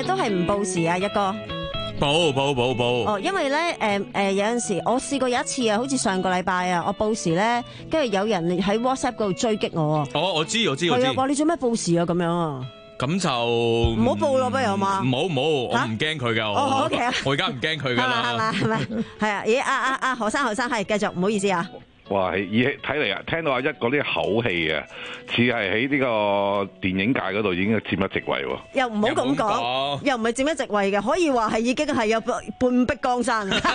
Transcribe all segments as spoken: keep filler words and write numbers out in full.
都係唔報時啊，一哥？ 報報報報。 哦，因為咧，誒、呃、誒、呃，有陣時我試過有一次啊，好似上個禮拜啊，我報時咧，跟住有人喺 WhatsApp 嗰度追擊我啊。 哦，我知我知我知。 係啊，話你做咩報時啊？咁樣啊？ 咁就唔好報咯，不如好嘛？ 唔好唔好，我唔驚佢噶。 哦，OK 啊， 我而家唔驚佢噶啦。 係嘛係咪？係啊，咦啊啊啊！何生何生係繼續，唔好意思啊。 哇！睇嚟啊，聽到阿一嗰啲口氣啊，似係喺呢個電影界嗰度已經佔一席位喎。 又唔好咁講，又唔係佔一席位嘅，可以話係已經係有半壁江山。喂，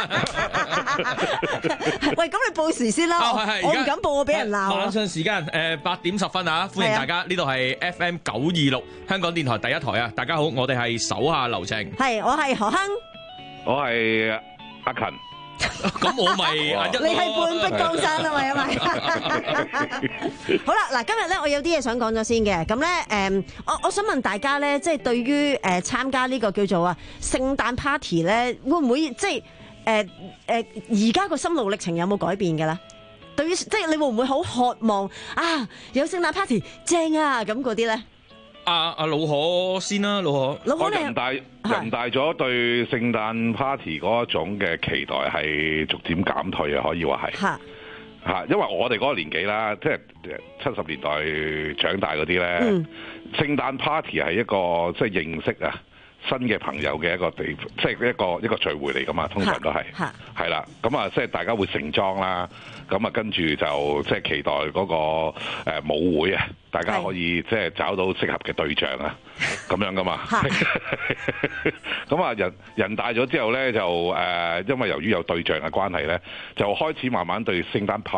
咁你報時先啦， 哦、 我唔敢報，我俾人鬧。 晚上時間誒八點十分啊，歡迎大家，呢度係 F M 九二六香港電台第一台啊！大家好，我哋係手下留情。 係，我係何亨， 我係阿勤。 咁我咪阿一， 你係半壁江山啊嘛，因為好啦，嗱，今日咧我有啲嘢想講咗先嘅，咁咧誒，我我想問大家咧，即係對於誒參加呢個叫做啊聖誕 party 咧，會唔會即係誒誒而家個心路歷程有冇改變嘅咧？對於即係你會唔會好渴望啊有聖誕 party 正啊咁嗰啲咧？ 阿阿老可先啦，老可。 老可你人大人大咗對聖誕 party 嗰一種嘅期待係逐漸減退啊，可以話係嚇嚇，因為我哋嗰個年紀啦，即係七十年代長大嗰啲咧，嗯、聖誕 party 係一個即係認識啊新嘅朋友嘅一個地，即係一個一個聚會嚟噶嘛，通常都係係啦，咁啊即係大家會盛裝啦，咁啊跟住就即係期待嗰個誒舞會啊。大家可以即係找到適合嘅對象啊，咁樣噶嘛。咁啊人人大咗之後咧，就誒、呃，因為由於有對象嘅關係咧，就開始慢慢對聖誕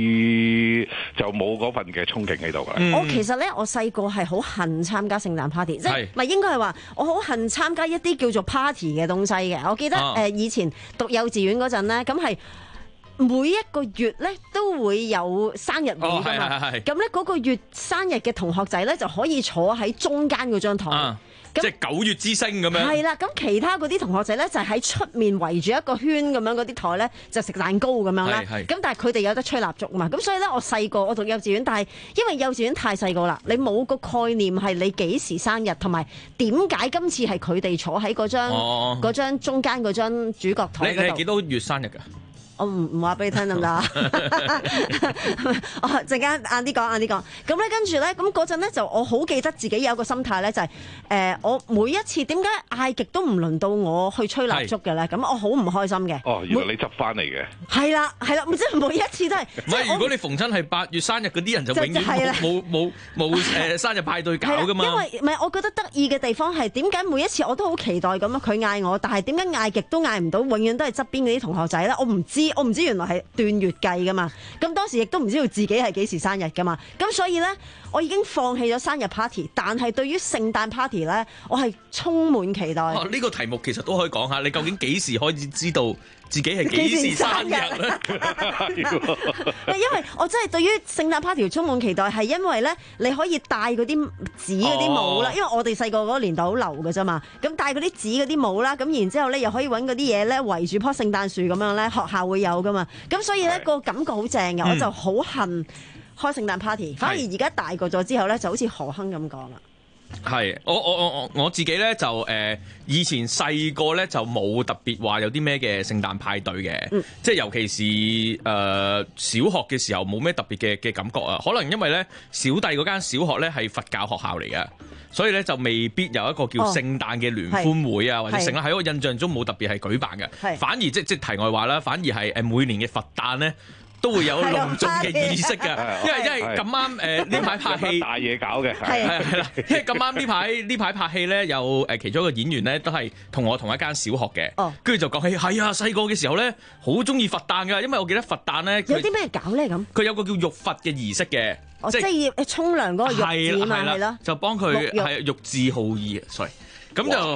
party 就冇嗰份嘅憧憬喺度噶啦。 嗯、我其實咧，我細個係好恨參加聖誕 party，即係唔係應該係話我好恨參加一啲叫做 party 嘅東西嘅。我記得誒、啊呃、以前讀幼稚園嗰陣咧，咁係。每一個月咧都會有生日會㗎嘛，咁咧嗰個月生日嘅同學仔咧就可以坐喺中間嗰張台， 啊、那即係九月之星咁樣。係啦，咁其他嗰啲同學仔咧就喺出面圍住一個圈咁樣嗰啲台咧就食蛋糕咁樣啦。咁但係佢哋有得吹蠟燭嘛，咁所以咧我細個我讀幼稚園，但係因為幼稚園太細個啦，你冇個概念係你幾時生日，同埋點解今次係佢哋坐喺嗰張嗰、哦、張中間嗰張主角台嗰度。你你係幾多月生日㗎？我唔唔話俾你聽得唔得啊？我陣間晏啲講，晏啲講。咁咧跟住咧，咁嗰陣咧就我好記得自己有個心態咧，就係、是、誒、呃、我每一次點解嗌極都唔輪到我去吹蠟燭嘅咧？咁我好唔開心嘅。 哦，原來你執翻嚟嘅。係啦係啦，唔知每一次都係。 唔係，如果你逢親係八月生日嗰啲人就永遠冇冇冇誒生日派對搞㗎嘛。因為唔係，我覺得得意嘅地方係點解每一次我都好期待咁樣佢嗌我，但係點解嗌極都嗌唔到，永遠都係側邊嗰啲同學仔咧，我唔知。我唔知原來係斷月計噶嘛，咁當時亦都唔知道自己係幾時生日噶嘛，咁所以咧我已經放棄咗生日 party， 但係對於聖誕 party 咧，我係充滿期待。呢、啊呢個題目其實都可以講下，你究竟幾時開始知道自己係幾時生日咧？因為我真係對於聖誕 party 充滿期待，係因為咧你可以戴嗰啲紙嗰啲帽啦，哦、因為我哋細個嗰個年代好流嘅啫嘛，咁戴嗰啲紙嗰啲帽啦，咁然之後咧又可以揾嗰啲嘢咧圍住棵聖誕樹咁樣咧，學校會有噶嘛，咁所以咧個感覺好正嘅，我就好恨開聖誕 party，反而而家大個咗之後咧，就好似何亨咁講啦。 係，我我我我我自己咧就誒、呃，以前細個咧就冇特別話有啲咩嘅聖誕派對嘅，嗯、即係尤其是誒、呃、小學嘅時候冇咩特別嘅嘅感覺啊。可能因為咧小弟嗰間小學咧係佛教學校嚟嘅，所以咧就未必有一個叫聖誕嘅聯歡會啊，哦、或者成啦喺我印象中冇特別係舉辦嘅，反而即即題外話啦，反而係誒每年嘅佛誕咧。都會有隆重嘅儀式㗎，因為因為咁啱誒呢排拍戲大嘢搞嘅， 係係係啦，因為咁啱呢排呢排拍戲咧，有誒其中一個演員咧都係同我同一間小學嘅，跟住、哦、就講起係啊細個嘅時候咧好中意佛誕㗎，因為我記得佛誕咧有啲咩搞咧咁， 佢有個叫浴佛嘅儀式嘅， 哦、即係要沖涼嗰個浴字嘛係咯， 就幫佢係浴字號義啊 sorry， 咁就。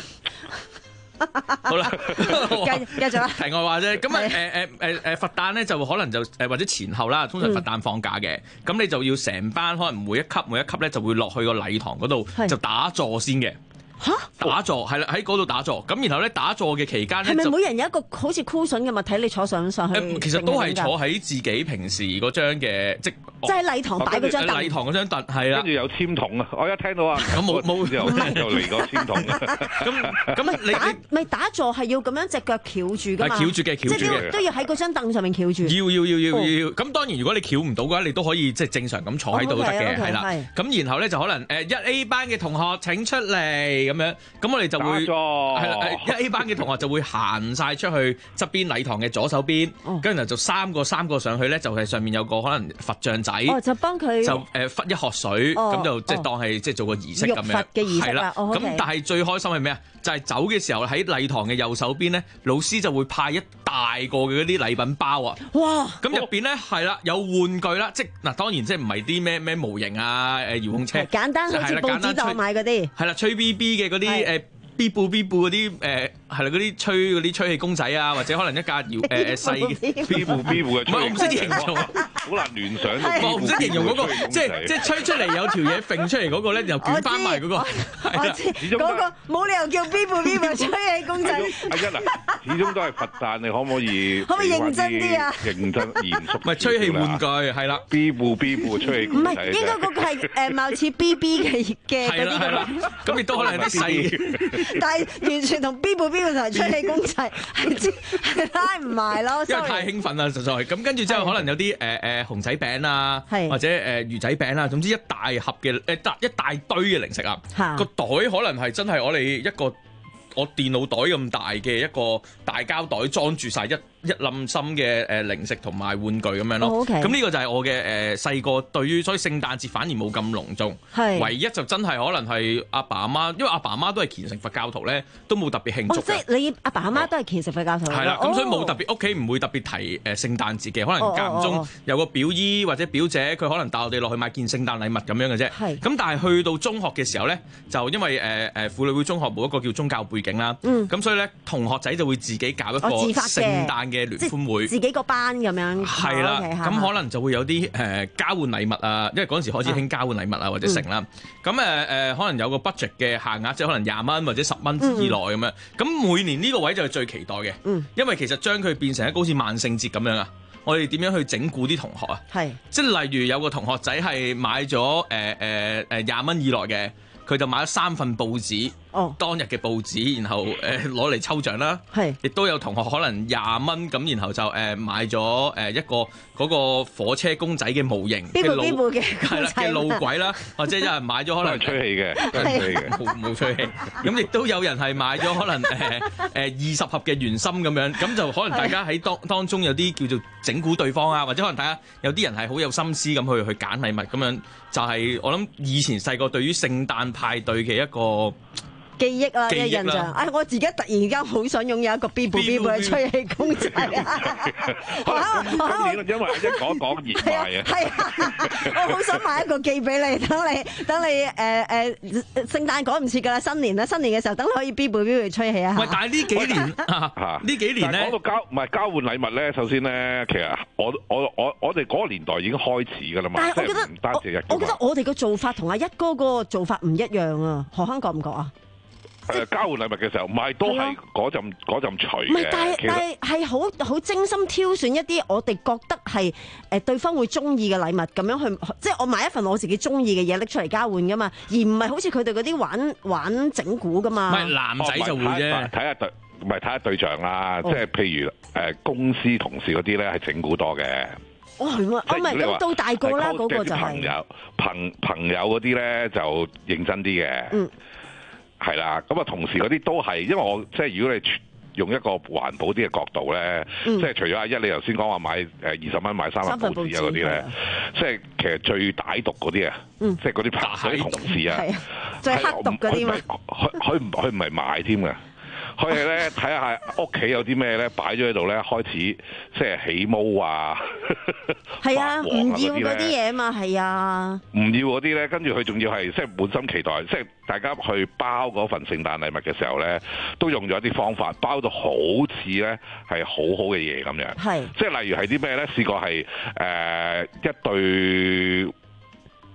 好啦， 繼續啦。 題外話啫，咁啊誒誒誒誒佛誕咧就可能就誒或者前後啦，通常佛誕放假嘅，咁、嗯、你就要成班可能每一級每一級咧就會落去個禮堂嗰度就打坐先嘅。 嚇打坐係啦，喺嗰度打坐。咁然後咧打坐嘅期間咧， 係咪每人有一個好似 cushion 嘅物體，你坐上上去？ 其實都係坐喺自己平時嗰張嘅即即係禮堂擺嗰張凳。 禮堂嗰張凳係啦， 跟住有簽筒啊！我一聽到啊， 咁冇冇就就嚟個簽筒啊！ 咁咁你打咪打坐係要咁樣隻腳翹住㗎嘛？ 翹住嘅，翹住嘅， 都要喺嗰張凳上面翹住。 要要要要要。咁當然如果你翹唔到嘅話，你都可以即係正常咁坐喺度都得嘅，係啦。咁然後咧就可能誒一 A 班嘅同學請出嚟咁樣，咁我哋就會係啦，一 A 班嘅同學就會行晒出去側邊禮堂嘅左手邊，跟住就三個三個上去咧，就係上面有個可能佛像仔， 就幫佢就誒揈一殼水，咁就即係當係即係做個儀式咁樣，係啦。咁但係最開心係咩啊？就係走嘅時候喺禮堂嘅右手邊咧，老師就會派一大個嘅嗰啲禮品包啊！哇！咁入邊咧係啦，有玩具啦，即係嗱，當然即係唔係啲咩咩模型啊，誒遙控車， 簡單好似報紙檔買嗰啲， 係啦，吹 B B 嘅嗰啲誒。B 部 B 部嗰啲誒係啦，嗰啲吹嗰啲吹氣公仔啊，或者可能一架搖誒誒細嘅 B 部 B 部嘅， 唔係我唔識形容， 好難聯想。 我唔識形容嗰個，即係即係吹出嚟有條嘢揈出嚟嗰個咧，又捲翻埋嗰個。 我知嗰個冇理由叫 B 部 B 部吹氣公仔。 阿一啊，始終都係佛誕，你可唔可以可唔可以認真啲啊？ 認真嚴肅。 唔係吹氣玩具係啦 ，B 部 B 部吹氣公仔。 唔係應該嗰個係誒貌似 B B 嘅嘅嗰啲咁。 咁亦都可能係啲細。 但係完全同 B 部 B 部同吹氣公仔係知係拉唔埋咯， 因為太興奮啦，實在咁跟住之後可能有啲誒誒熊仔餅啊，或者誒魚仔餅啊，總之一大盒嘅誒大一大堆嘅零食啊，個袋可能係真係我哋一個我電腦袋咁大嘅一個大膠袋裝住晒一一冧心嘅誒零食同埋玩具咁樣咯。咁呢、oh, okay. 個就係我嘅誒細個對於，所以聖誕節反而冇咁隆重。係唯一就真係可能係阿爸阿媽，因為阿爸阿媽都係虔誠佛教徒咧，都冇特別慶祝。哦、即係你阿爸阿媽都係虔誠佛教徒。係啦、哦，咁所以冇特別屋企唔會特別提誒聖誕節嘅，可能間唔中有個表姨或者表姐佢可能帶我哋落去買件聖誕禮物咁樣嘅啫。係咁，但係去到中學嘅時候咧，就因為誒誒婦女會中學冇一個叫宗教背景啦。嗯。咁所以咧，同學仔就會自己搞一個聖誕嘅聯歡會， 自己個班咁樣。係啦， 咁可能就會有啲誒、呃、交換禮物啊，因為嗰陣時開始興交換禮物啊，或者成啦。咁誒誒，可能有個 budget 嘅限額，即係可能廿蚊或者十蚊以內咁樣。咁、嗯、每年呢個位就係最期待嘅，嗯、因為其實將佢變成一個好似萬聖節咁樣啊。我哋點樣去整蠱啲同學啊？係是，即係例如有個同學仔係買咗誒誒誒廿蚊以內嘅。佢就買咗三份報紙，哦、當日嘅報紙，然後誒攞嚟抽獎啦。係是，亦都有同學可能廿蚊咁，然後就誒、呃、買咗誒一個嗰個火車公仔嘅模型嘅路，係啦嘅路軌啦，或者有人買咗可能吹氣嘅，都係吹氣嘅， 冇冇吹氣。咁亦都有人係買咗可能誒誒二十盒嘅圓心咁樣，咁就可能大家喺當當中有啲叫做整蠱對方啊，或者可能大家有啲人係好有心思咁去去揀禮物咁樣，就係、是、我諗以前細個對於聖誕派對嘅一個記憶啦，嘅印象。哎，我自己突然間好想擁有一個 B B B 嘅吹氣公仔啊！ 因為一講講熱賣啊，係啊， 我好想買一個寄俾你，等你等你誒誒聖誕趕唔切㗎啦，新年啦，新年嘅時候等你可以 B B B 嚟吹氣啊！ 喂，但係呢幾年呢幾年咧， 講到交唔係交換禮物咧，首先咧，其實我我我我哋嗰個年代已經開始㗎啦嘛。 但係我覺得我我覺得我哋個做法同阿一哥個做法唔一樣啊，何香覺唔覺啊？ 誒交換禮物嘅時候，唔係都係嗰陣嗰陣除嘅。唔係，但係但係係好好精心挑選一啲我哋覺得係誒對方會中意嘅禮物，咁樣去即係我買一份我自己中意嘅嘢拎出嚟交換噶嘛，而唔係好似佢哋嗰啲玩玩整蠱噶嘛。 唔係男仔就會啫， 睇下對，唔係睇下對象啦。即係譬如誒公司同事嗰啲咧係整蠱多嘅。 哦係喎，哦唔係咁到大個啦，嗰個就係朋友朋朋友嗰啲咧就認真啲嘅。嗯。係啦，咁啊同時嗰啲都係，因為我即係如果你用一個環保啲嘅角度咧，嗯、即係除咗阿一你頭先講話買誒二十蚊買三份報紙啊嗰啲咧，即係其實最歹毒嗰啲啊，嗯、即係嗰啲嗰啲同事啊， 最黑毒嗰啲嘛， 佢佢唔佢唔係賣添㗎。佢哋咧睇下屋企有啲咩咧擺咗喺度咧，開始即係起毛啊， 係啊，唔要嗰啲嘢嘛，係啊， 唔要嗰啲咧，跟住佢仲要係即係滿心期待，即係大家去包嗰份聖誕禮物嘅時候咧，都用咗一啲方法包到好似咧係好好嘅嘢咁樣，係，即係例如係啲咩咧？試過係誒、呃、一對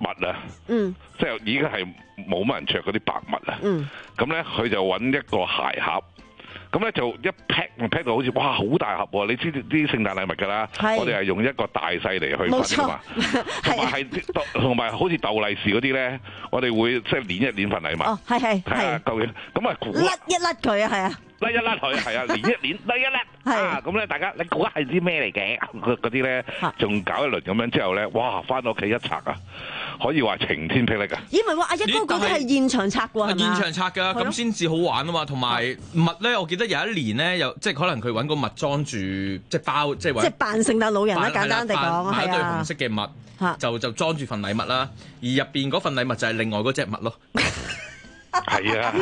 襪啊， 嗯， 即係已經係冇乜人着嗰啲白襪啊， 嗯， 咁咧佢就揾一個鞋盒。咁咧就一 pack pack 到好似哇好大盒喎！你知啲聖誕禮物㗎啦，我哋係用一個大細嚟去分㗎嘛，同埋係同埋好似逗利是嗰啲咧，我哋會即係攣一攣份禮物。 哦，係係係。 究竟咁啊？ 甩一甩佢啊，係啊！ 甩一甩佢係啊，攣一攣，甩一甩啊！咁咧大家你估下係啲咩嚟嘅？嗰啲咧仲搞一輪咁樣之後咧，哇！翻到屋企一拆啊，可以話晴天霹靂啊！ 咦？唔係話阿一哥嗰啲係現場拆喎，係嘛？ 現場拆㗎，咁先至好玩啊嘛！同埋襪咧，我記得有一年咧，有即係可能佢揾個襪裝住，即係包，即係即係扮聖誕老人啦，簡單地講， 買一對紅色嘅襪，就就裝住份禮物啦。而入邊嗰份禮物就係另外嗰隻襪咯。 係啊，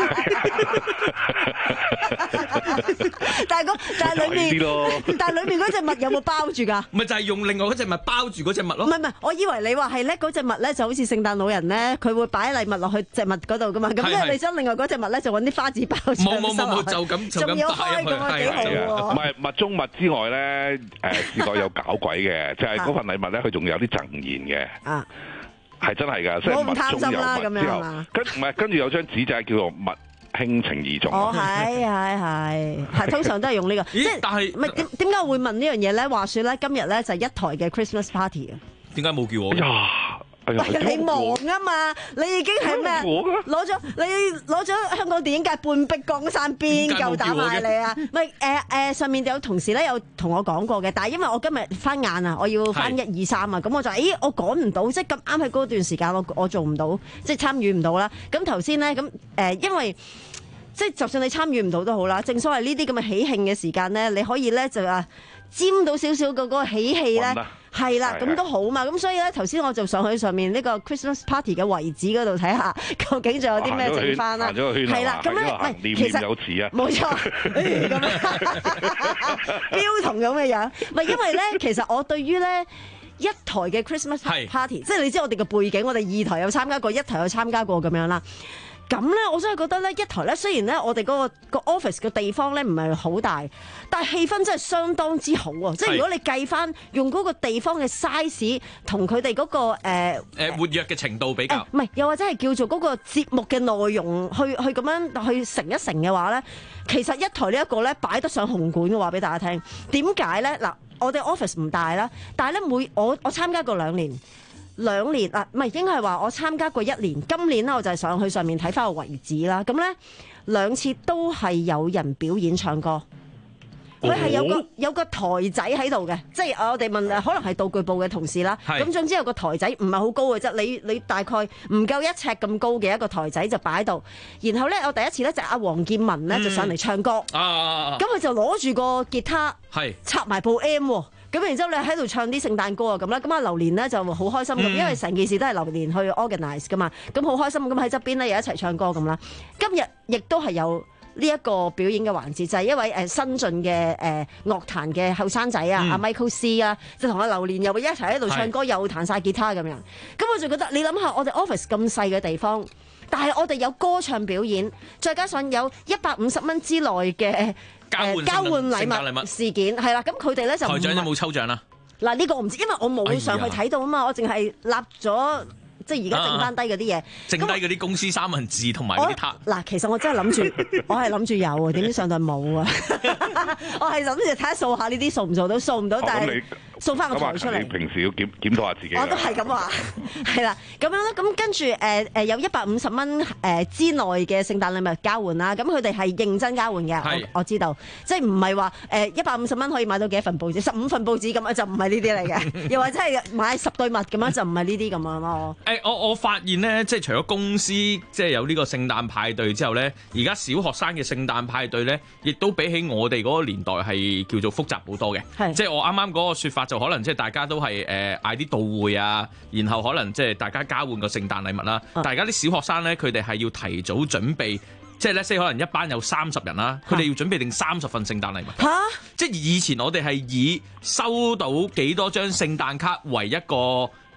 但係嗰但係裏面，但係裏面嗰隻襪有冇包住㗎？ 咪就係用另外嗰隻襪包住嗰隻襪咯。唔係唔係，我以為你話係咧嗰隻襪咧就好似聖誕老人咧，佢會擺禮物落去隻襪嗰度㗎嘛。咁即係你將另外嗰隻襪咧就揾啲花紙包住。 冇冇冇冇，就咁就咁擺入去。仲要開咁啊，幾好喎！ 唔係襪中襪之外咧，誒試過有搞鬼嘅，就係嗰份禮物咧，佢仲有啲贈言嘅。啊。係真係㗎，即係物中有物之後，跟唔係跟住有張紙就係叫做物輕情義重。 哦，係係係，係通常都係用呢個。 咦？但係唔係點點解會問呢樣嘢咧？話説咧，今日咧就係一台嘅 Christmas party 啊。 點解冇叫我？ 喂，你忙啊嘛，你已經係咩？攞咗你攞咗香港電影界半壁江山，邊夠膽嗌你啊？唔係誒誒，上面有同事咧有同我講過嘅，但係因為我今日翻晏啊，我要翻一二三啊，咁我就誒我趕唔到，即係咁啱喺嗰段時間我我做唔到，即係參與唔到啦。咁頭先咧咁誒，因為即係就算你參與唔到都好啦，正所謂呢啲咁嘅喜慶嘅時間咧，你可以咧就啊沾到少少嘅嗰個喜氣咧。係啦，咁都好嘛，咁所以咧，頭先我就上去上面呢個 Christmas party 嘅遺址嗰度睇下，究竟仲有啲咩剩翻啦？係啦，咁咧，喂，其實冇錯，咁標童咁嘅樣，唔係因為咧，其實我對於咧一台嘅 Christmas party，即係你知我哋嘅背景，我哋二台有參加過，一台有參加過咁樣啦。咁咧，我真係覺得咧，一台咧，雖然咧，我哋嗰個個 office 嘅地方咧唔係好大，但係氣氛真係相當之好啊！即係如果你計翻用嗰個地方嘅 size 同佢哋嗰個誒誒活躍嘅程度比較， 唔係又或者係叫做嗰個節目嘅內容去去咁樣去成一成嘅話咧，其實一台呢一個咧擺得上紅館嘅話俾大家聽。點解咧？嗱，我哋 office 唔大啦，但係咧每我我參加過兩年。兩年啊，唔係應該係話我參加過一年，今年咧我就係上去上面睇翻個遺址啦。咁咧兩次都係有人表演唱歌，佢係有個有個台仔喺度嘅，即係我哋問可能係道具部嘅同事啦。咁總之有個台仔唔係好高嘅啫，你你大概唔夠一尺咁高嘅一個台仔就擺喺度。然後咧我第一次咧就阿黃建文咧就上嚟唱歌，咁佢就攞住個吉他，插埋部 M 喎。咁然之後你喺度唱啲聖誕歌啊咁啦，咁啊榴蓮咧就好開心咁，嗯、因為成件事都係榴蓮去 organize 噶嘛，咁好開心咁喺側邊咧又一齊唱歌咁啦。今日亦都係有呢一個表演嘅環節，就係、是、一位誒新進嘅誒樂壇嘅後生仔啊，阿、嗯、Michael C 啊，就同阿榴蓮又會一齊喺度唱歌，是又彈晒吉他咁樣。咁我就覺得你諗下，我哋 office 咁細嘅地方，但係我哋有歌唱表演，再加上有一百五十蚊之內嘅。 交換、呃、 交換禮物事件係啦，咁佢哋咧就台長有冇抽獎啊？ 嗱呢個我唔知，因為我冇上去睇到啊嘛，哎、呀我淨係立咗即係而家剩翻低嗰啲嘢，啊、 剩低嗰啲公司三文治同埋嗰啲塔。 嗱，其實我真係諗住，我係諗住有啊，點知上到冇啊？我係諗住睇下掃下呢啲掃唔掃到，掃唔到，但係。掃翻個台出嚟。 你平時要檢檢討下自己。 我都係咁話，係啦，咁樣咧，咁跟住誒誒有一百五十蚊誒之內嘅聖誕禮物交換啦，咁佢哋係認真交換嘅，我我知道，即係唔係話誒一百五十蚊可以買到幾多份報紙，十五份報紙咁啊，就唔係呢啲嚟嘅，又或者係買十對襪咁樣，就唔係呢啲咁樣咯。 誒，我我發現咧，即係除咗公司即係有呢個聖誕派對之後咧，而家小學生嘅聖誕派對咧，亦都比起我哋嗰個年代係叫做複雜好多嘅，係即係我啱啱嗰個説法。就可能即係大家都係誒嗌啲到會啊，然後可能即係大家交換個聖誕禮物啦。啊、但係而家啲小學生咧，佢哋係要提早準備，即係咧，即係可能一班有三十人啦，佢哋要準備定三十份聖誕禮物。嚇、啊！即係以前我哋係以收到幾多張聖誕卡為一個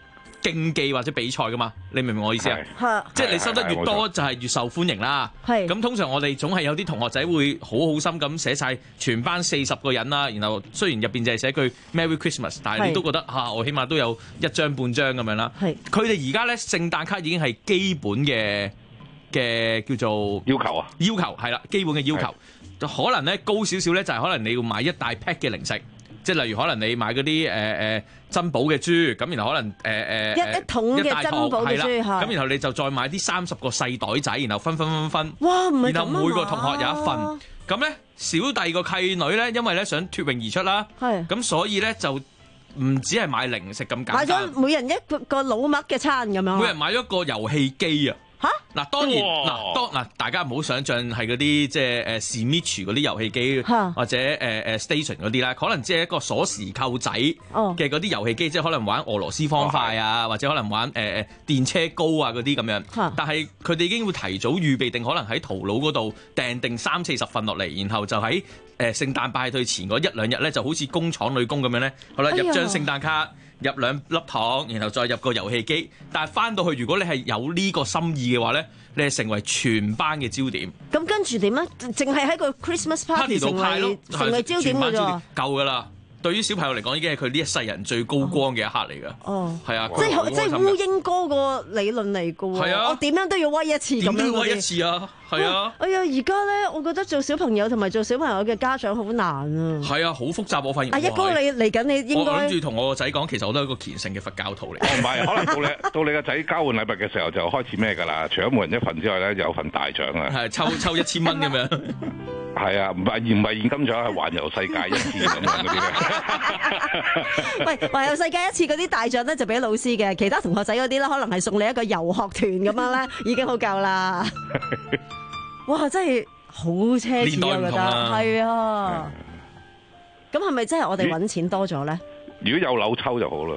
競技或者比賽噶嘛，你明唔明我意思啊？即係你收得越多就係越受歡迎啦。咁通常我哋總係有啲同學仔會好好心咁寫晒全班四十個人啦，然後雖然入邊就係寫句 Merry Christmas， 但係你都覺得嚇、啊、我起碼都有一張半張咁樣啦。佢哋而家咧聖誕卡已經係基本嘅嘅叫做要求啊， 要求係啦，基本嘅要求。可能咧高少少咧就係可能你要買一大 pack 嘅零食。即係例如可能你買嗰啲誒誒珍寶嘅豬，咁然後可能誒誒、呃、 一一桶嘅珍寶嘅豬， 咁然後你就再買啲三十個細袋仔，然後分分分分， 哇唔係咁啊嘛， 然後每個同學有一份。咁咧小弟個契女咧，因為咧想脫穎而出啦，咁所以咧就唔止係買零食咁簡單， 買咗每人一個個老麥嘅餐咁樣， 每人買咗個遊戲機啊！嚇嗱，當然嗱，當嗱大家唔好想象係嗰啲即係誒 Switch 嗰啲遊戲機，或者誒誒 Station 嗰啲啦，可能只係一個鎖匙扣仔嘅嗰啲遊戲機，即係可能玩俄羅斯方塊啊，或者可能玩誒誒電車高啊嗰啲咁樣。但係佢哋已經會提早預備定，可能喺淘寶嗰度訂定三四十份落嚟，然後就喺誒聖誕派對前嗰一兩日咧，就好似工廠女工咁樣咧，好啦，入張聖誕卡。入兩粒糖，然後再入個遊戲機。但係翻到去，如果你係有呢個心意嘅話咧，你係成為全班嘅焦點。 咁跟住點咧？淨係喺個 Christmas party 成為成為焦點嘅啫。夠㗎啦。對於小朋友嚟講，已經係佢呢一世人最高光嘅一刻嚟㗎。哦，係啊， 即係即係烏蠅哥個理論嚟㗎喎。係啊，我點樣都要威一次咁樣。點都要威一次啊！係啊。 哎呀，而家咧，我覺得做小朋友同埋做小朋友嘅家長好難啊。 係啊，好複雜我發現。 阿一哥，你嚟緊你應該。 我諗住同我個仔講，其實我都係一個虔誠嘅佛教徒嚟。 唔係，可能到你到你個仔交換禮物嘅時候就開始咩㗎啦？除咗每人一份之外咧，有份大獎啊。 係抽抽一千蚊咁樣。 係啊，唔係而唔係現金獎，係環遊世界一次咁樣嗰啲咧。喂，環遊世界一次嗰啲大獎咧就俾老師嘅，其他同學仔嗰啲咧可能係送你一個遊學團咁樣咧，已經好夠啦。哇，真係好奢侈啊！我覺得係啊。咁係咪真係我哋揾錢多咗咧？ 如果有樓抽就好啦。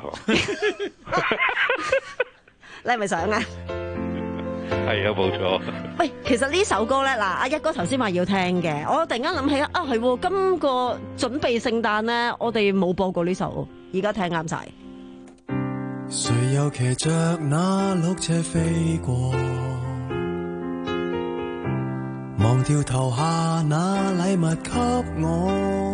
你係咪想啊？ 係啊，冇錯。 喂，其實呢首歌咧，嗱，阿一哥頭先話要聽嘅，我突然間諗起啊，係今個準備聖誕咧，我哋冇播過呢首，而家聽啱晒。 誰又騎着那綠車飛過，忘掉投下那禮物給我，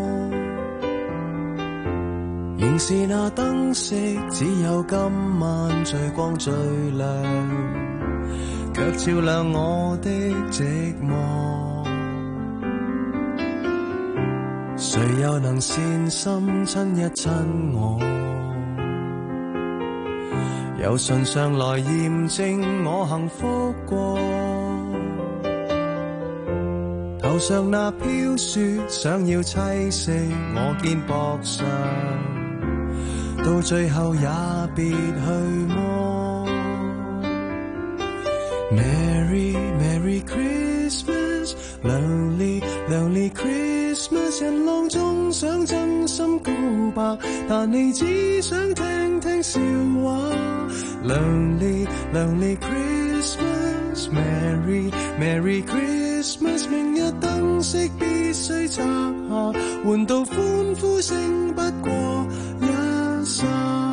仍是那燈飾，只有今晚最光最亮，卻照亮我的寂寞。誰又能善心親一親我，由唇上來驗證我幸福過。頭上那飄雪想要棲息我肩膊上，到最後也別去摸。Merry Merry Christmas， Lonely Lonely Christmas， 人浪中想真心告白，但你只想聽聽笑話。Lonely Lonely Christmas， Merry Merry Christmas， 明日燈飾必須拆下，換到歡呼聲不過一剎。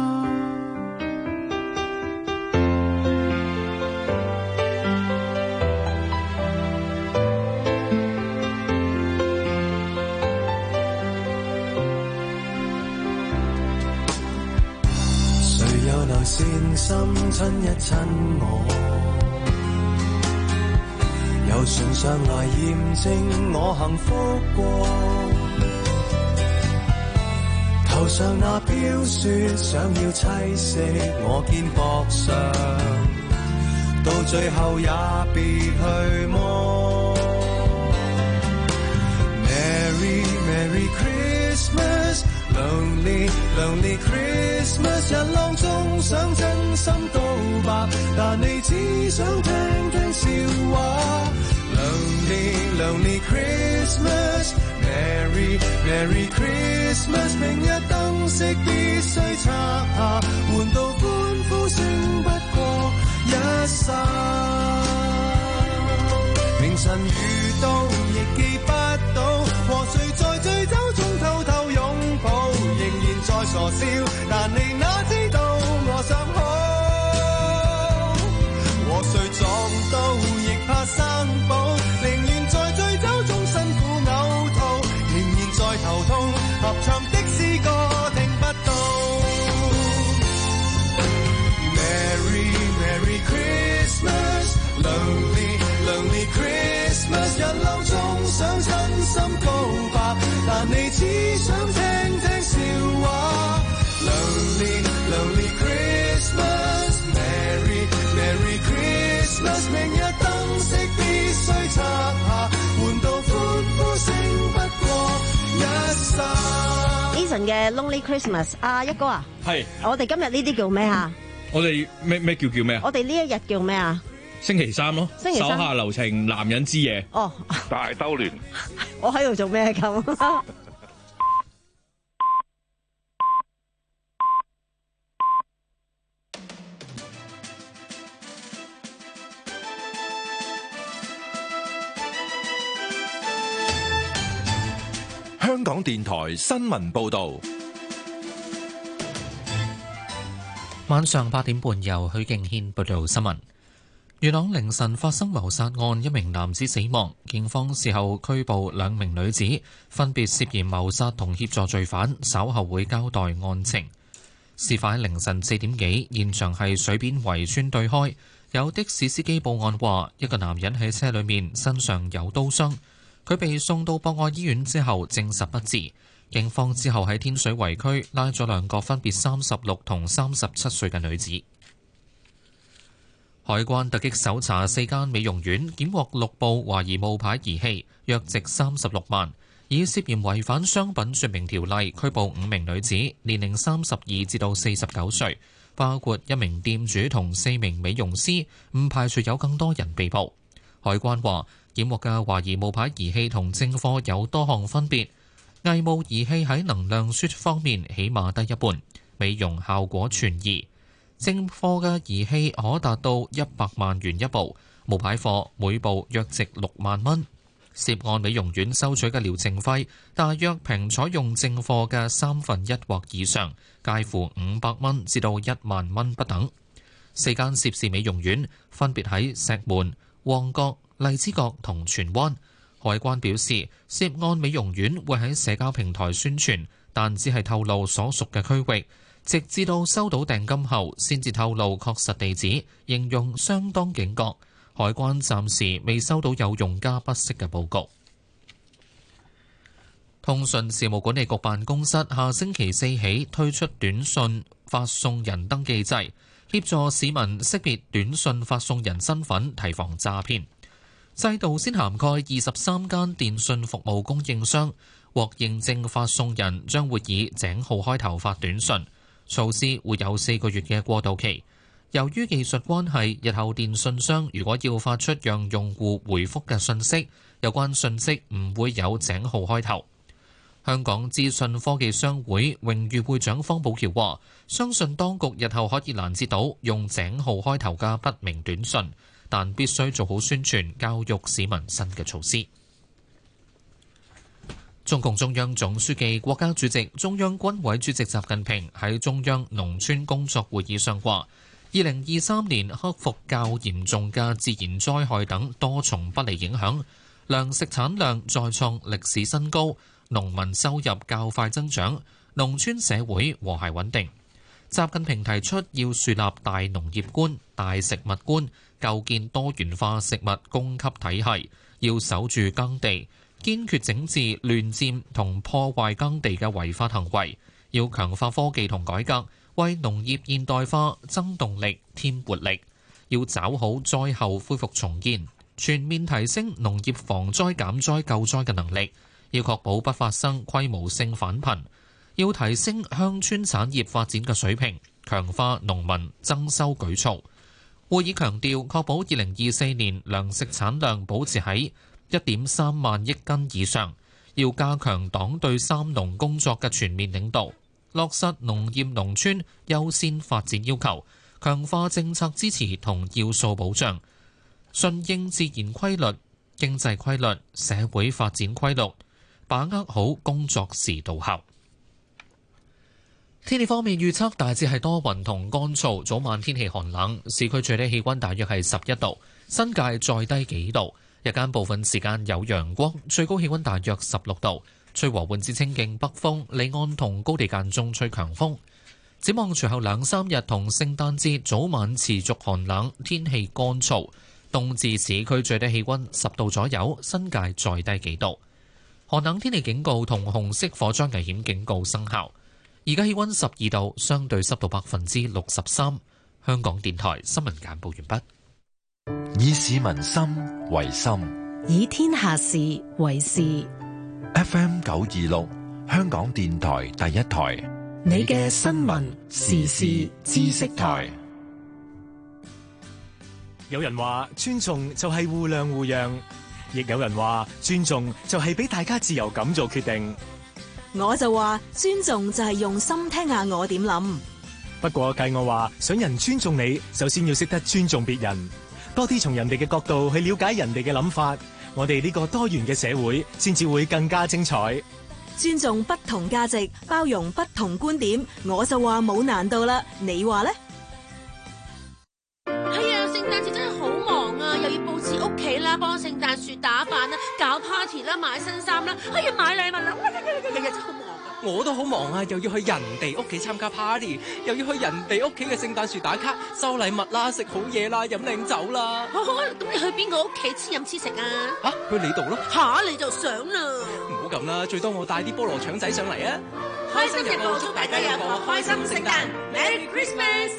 善心親一親我，由唇上來驗證我幸福過。頭上那飄雪想要棲息我肩膊上，到最後也別去摸。Merry Merry Christmas，Lonely Lonely Christmas， 人浪中想真心告白，但你只想聽聽笑話。Lonely Lonely Christmas，Merry Merry Christmas， 明日燈飾必須拆下，換到歡呼聲不過一剎。明晨遇到亦記不到，和誰在醉酒中偷偷擁抱，仍然在傻笑，但你哪知道我想好。 到，亦怕生保，寧願在醉酒中辛苦嘔吐，仍然在頭痛，合唱的詩歌聽不到。Merry Merry Christmas Lonely Lonely Christmas， 人流中想親心告白，但你只想聽聽笑話。Lonely Lonely Christmas Merry Merry Christmas， 明日燈飾必須拆下，換到歡呼聲不過一剎。 Eason 嘅 Lonely Christmas， 啊一哥啊， 係我哋今日呢啲叫咩啊？ 我哋咩咩叫叫咩啊？ 我哋呢一日叫咩啊？ 星期三咯， 星期三手下留情，男人之夜。 哦， 大兜亂。 我喺度做咩咁？ 香港電台新聞報道， 晚上八點半由許敬軒報道新聞。元朗凌晨發生謀殺案，一名男子死亡，警方事後拘捕兩名女子，分別涉嫌謀殺同協助罪犯，稍後會交代案情。事發喺凌晨四點幾，現場係水邊圍村對開，有的士司機報案話，一個男人喺車裏面，身上有刀傷。佢被送到博愛醫院之後證實不治。警方之後喺天水圍區拉咗兩個分別三十六同三十七歲嘅女子。海關突擊搜查四間美容院，檢獲六部懷疑冒牌儀器，約值三十六萬，以涉嫌違反商品說明條例拘捕五名女子，年齡三十二至到四十九歲，包括一名店主同四名美容師，唔排除有更多人被捕。海關話，檢獲嘅懷疑冒牌儀器同正貨有多項分別，偽冒儀器喺能量輸出方面起碼低一半，美容效果存疑。正貨嘅儀器可達到一百萬元一部，冒牌貨每部約值六萬蚊。涉案美容院收取嘅療程費大約平採用正貨嘅三分一或以上，介乎五百蚊至到一萬蚊不等。四間涉事美容院分別喺石門、旺角、荔枝角同荃灣。海關表示，涉案美容院會喺社交平台宣傳，但只係透露所屬嘅區域，直至到收到訂金後先至透露確實地址，形容相當警覺。海關暫時未收到有用家不適嘅報告。通訊事務管理局辦公室下星期四起推出短訊發送人登記制，協助市民識別短訊發送人身份，提防詐騙。制度先涵蓋二十三間電訊服務供應商，獲認證發送人將會以井號開頭發短訊。措施會有四個月嘅過渡期。由於技術關係，日後電訊商如果要發出讓用戶回覆嘅信息，有關信息唔會有井號開頭。香港資訊科技商會榮譽會長方保僑話，相信當局日後可以攔截到用井號開頭嘅不明短訊，但必須做好宣傳教育市民新嘅措施。中共中央總書記、國家主席、中央軍委主席習近平喺中央農村工作會議上話，二零二三年克服較嚴重嘅自然災害等多重不利影響，糧食產量再創歷史新高，農民收入較快增長，農村社會和諧穩定。習近平提出要樹立大農業觀、大食物觀，構建多元化食物供給體系，要守住耕地，堅決整治亂佔同破壞耕地嘅違法行為，要強化科技同改革，為農業現代化增動力、添活力，要抓好災後恢復重建，全面提升農業防災減災救災嘅能力，要確保不發生規模性返貧，要提升鄉村產業發展嘅水平，強化農民增收舉措。會議強調，確保二零二四年糧食產量保持喺一點三萬億斤以上，要加強黨對三農工作嘅全面領導，落實農業農村優先發展要求，強化政策支持同要素保障，順應自然規律、經濟規律、社會發展規律，把握好工作時到效。天氣方面預測大致係多雲同乾燥，早晚天氣寒冷，市區最低氣溫大約係十一度， 新界再低幾度。日間部分時間有陽光，最高氣溫大約十六度，吹和緩至清勁北風，離岸同高地間中吹強風。展望隨後兩三日同聖誕節早晚持續寒冷，天氣乾燥。冬至市區最低氣溫十度左右，新界再低幾度。寒冷天氣警告同紅色火災危險警告生效。而家氣溫十二度，相對濕度百分之六十三。香港電台新聞簡報完畢。 以市民心為心， 以天下事為事。 F M 九二六，香港電台第一台， 你嘅新聞時事知識台。 有人話尊重就係互諒互讓，亦有人話尊重就係俾大家自由咁做決定。 我就話尊重就係用心聽下我點諗。 不過計我話，想人尊重你，首先要識得尊重別人，多啲從人哋嘅角度去了解人哋嘅諗法，我哋呢個多元嘅社會先至會更加精彩。 尊重不同價值，包容不同觀點，我就話冇難度啦。你話呢？ 係啊，聖誕節真係好忙啊，又要佈置屋企啦，幫聖誕樹打扮啦，搞 party 啦，買新衫啦，哎呀買禮物啦，日日真係好忙啊！ 我都好忙啊，又要去人哋屋企參加 party， 又要去人哋屋企嘅聖誕樹打卡、收禮物啦、食好嘢啦、飲靚酒啦。 好好，咁你去邊個屋企黐飲黐食啊？ 吓、啊，去你度咯。 吓、啊，你就想啦？ 唔好咁啦，最多我帶啲菠蘿腸仔上嚟啊！ 開心日報祝大家有個開心聖誕 ，Merry Christmas！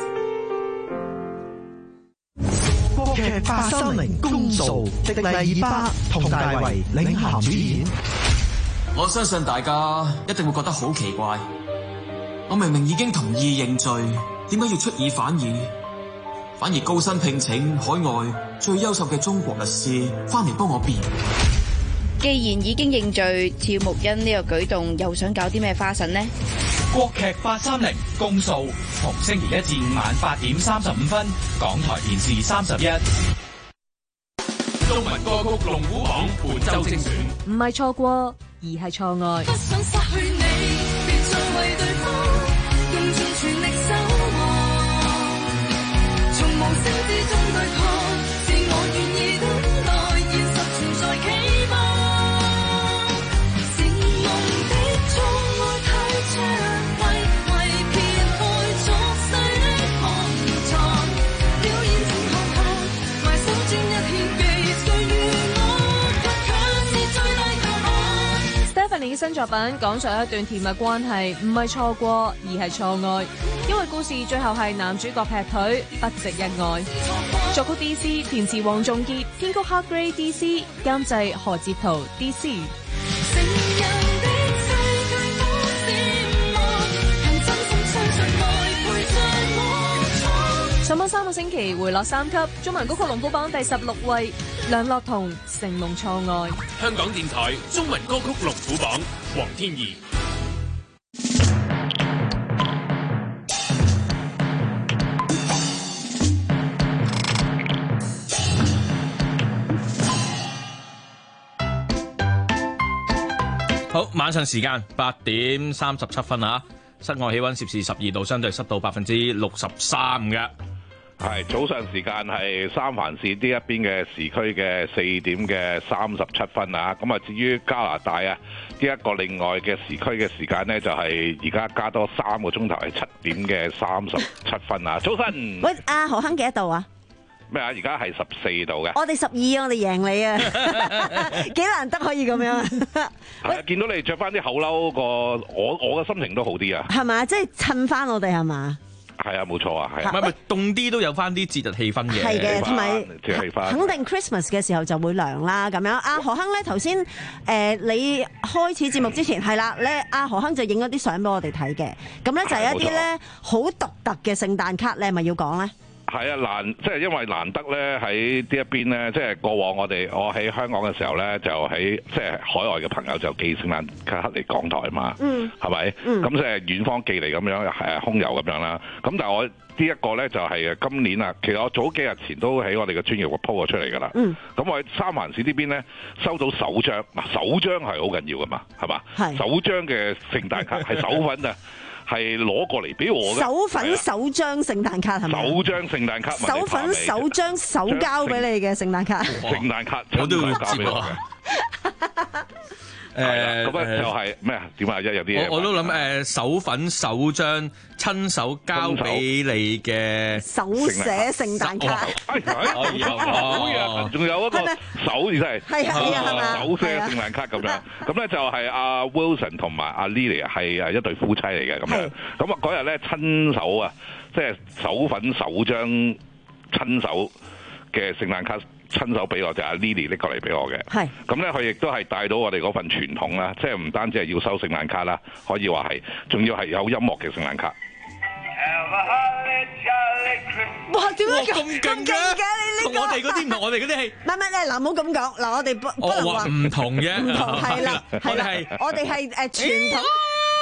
國劇八三零公訴，迪麗熱巴、佟大為領銜主演。 我相信大家一定會覺得好奇怪，我明明已經同意認罪，點解要出爾反爾？反而高薪聘請海外最優秀嘅中國律師翻嚟幫我辯。 既然已經認罪，趙木恩呢個舉動又想搞啲咩花臣呢？ 國劇八三零公訴，逢星期一至五晚八點三十五分，港台電視三十一。中文歌曲龍虎榜本周精選， 唔係錯過，而係錯愛。 不想失去你，別再為對方用盡全力守望，從無聲之中對抗，是我願意等待，現實存在期望。是夢的錯愛太長，為為撇開俗世的碰撞，表演正好看，埋手專一獻技。 Stephanie 嘅新作品講述一段甜蜜關係，唔係錯過，而係錯愛。因為故事最後係男主角劈腿，不值一愛。作曲 D C， 填詞黃仲傑，編曲 Hard Gray D C， 監製何哲圖 D C。上榜三個星期回落三級，中文歌曲龍虎榜第十六位，梁樂彤《成夢錯愛》。 香港電台中文歌曲龍虎榜，黃天怡。 好，晚上時間八點三十七分啊！室外氣溫攝氏十二度，相對濕度百分之六十三嘅。 係早上時間係三藩市呢一邊嘅時區嘅四點嘅三十七分啊！咁啊，至於加拿大啊，呢一個另外嘅時區嘅時間呢，就係而家加多三個鐘頭，係七點嘅三十七分啊！早晨， 喂，阿何亨幾多度啊？ 咩啊？而家係十四度嘅。 我哋十二，我哋贏你啊！幾難得可以咁樣。 係見到你着翻啲厚褸，個我我嘅心情都好啲啊！ 係嘛？即係襯翻我哋係嘛？ 係啊，冇錯啊，係啊， 唔係唔係凍啲都有翻啲節日氣氛嘅， 係嘅，同埋肯定 Christmas 嘅時候就會涼啦咁樣。阿何亨咧頭先誒你開始節目之前係啦咧，阿何亨就影咗啲相俾我哋睇嘅，咁咧就係一啲咧好獨特嘅聖誕卡，你係咪要講咧？ 係啊，難即係因為難得咧喺呢一邊咧，即係過往我哋我喺香港嘅時候咧，就喺即係海外嘅朋友就寄聖誕卡嚟港台嘛，嗯，係咪？嗯，咁即係遠方寄嚟咁樣誒空郵咁樣啦。咁但係我呢一個咧就係今年啊，其實我早幾日前都喺我哋嘅專頁鋪過出嚟㗎啦。嗯，咁我喺三藩市呢邊咧收到首張，嗱首張係好緊要㗎嘛，係嘛？係首張嘅聖誕卡係首份啊！ 係攞過嚟俾我嘅。 手粉手張聖誕卡係咪？ 手張聖誕卡。 手粉手張手交俾你嘅聖誕卡。 聖誕卡我都要接我。誒咁咧就係咩啊？點啊？一有啲嘢我我都諗誒手粉手張親手交俾你嘅手寫聖誕卡。 好嘢！仲有一個手真係係啊係啊係嘛？ 手寫聖誕卡咁樣。咁咧就係阿 Wilson 同埋阿 Lily 係誒一對夫妻嚟嘅咁樣。咁啊嗰日咧親手啊，即係手粉手張親手嘅聖誕卡。親手俾我就係阿 Lily 拎過嚟俾我嘅，係咁咧，佢亦都係帶到我哋嗰份傳統啦，即係唔單止係要收聖誕卡啦，可以話係，仲要係有音樂嘅聖誕卡。 哇！點解咁勁嘅？同我哋嗰啲唔同，我哋嗰啲係唔係唔係，嗱唔好咁講，嗱我哋不不能話唔同嘅， 唔同係啦，係啦，我哋係誒傳統。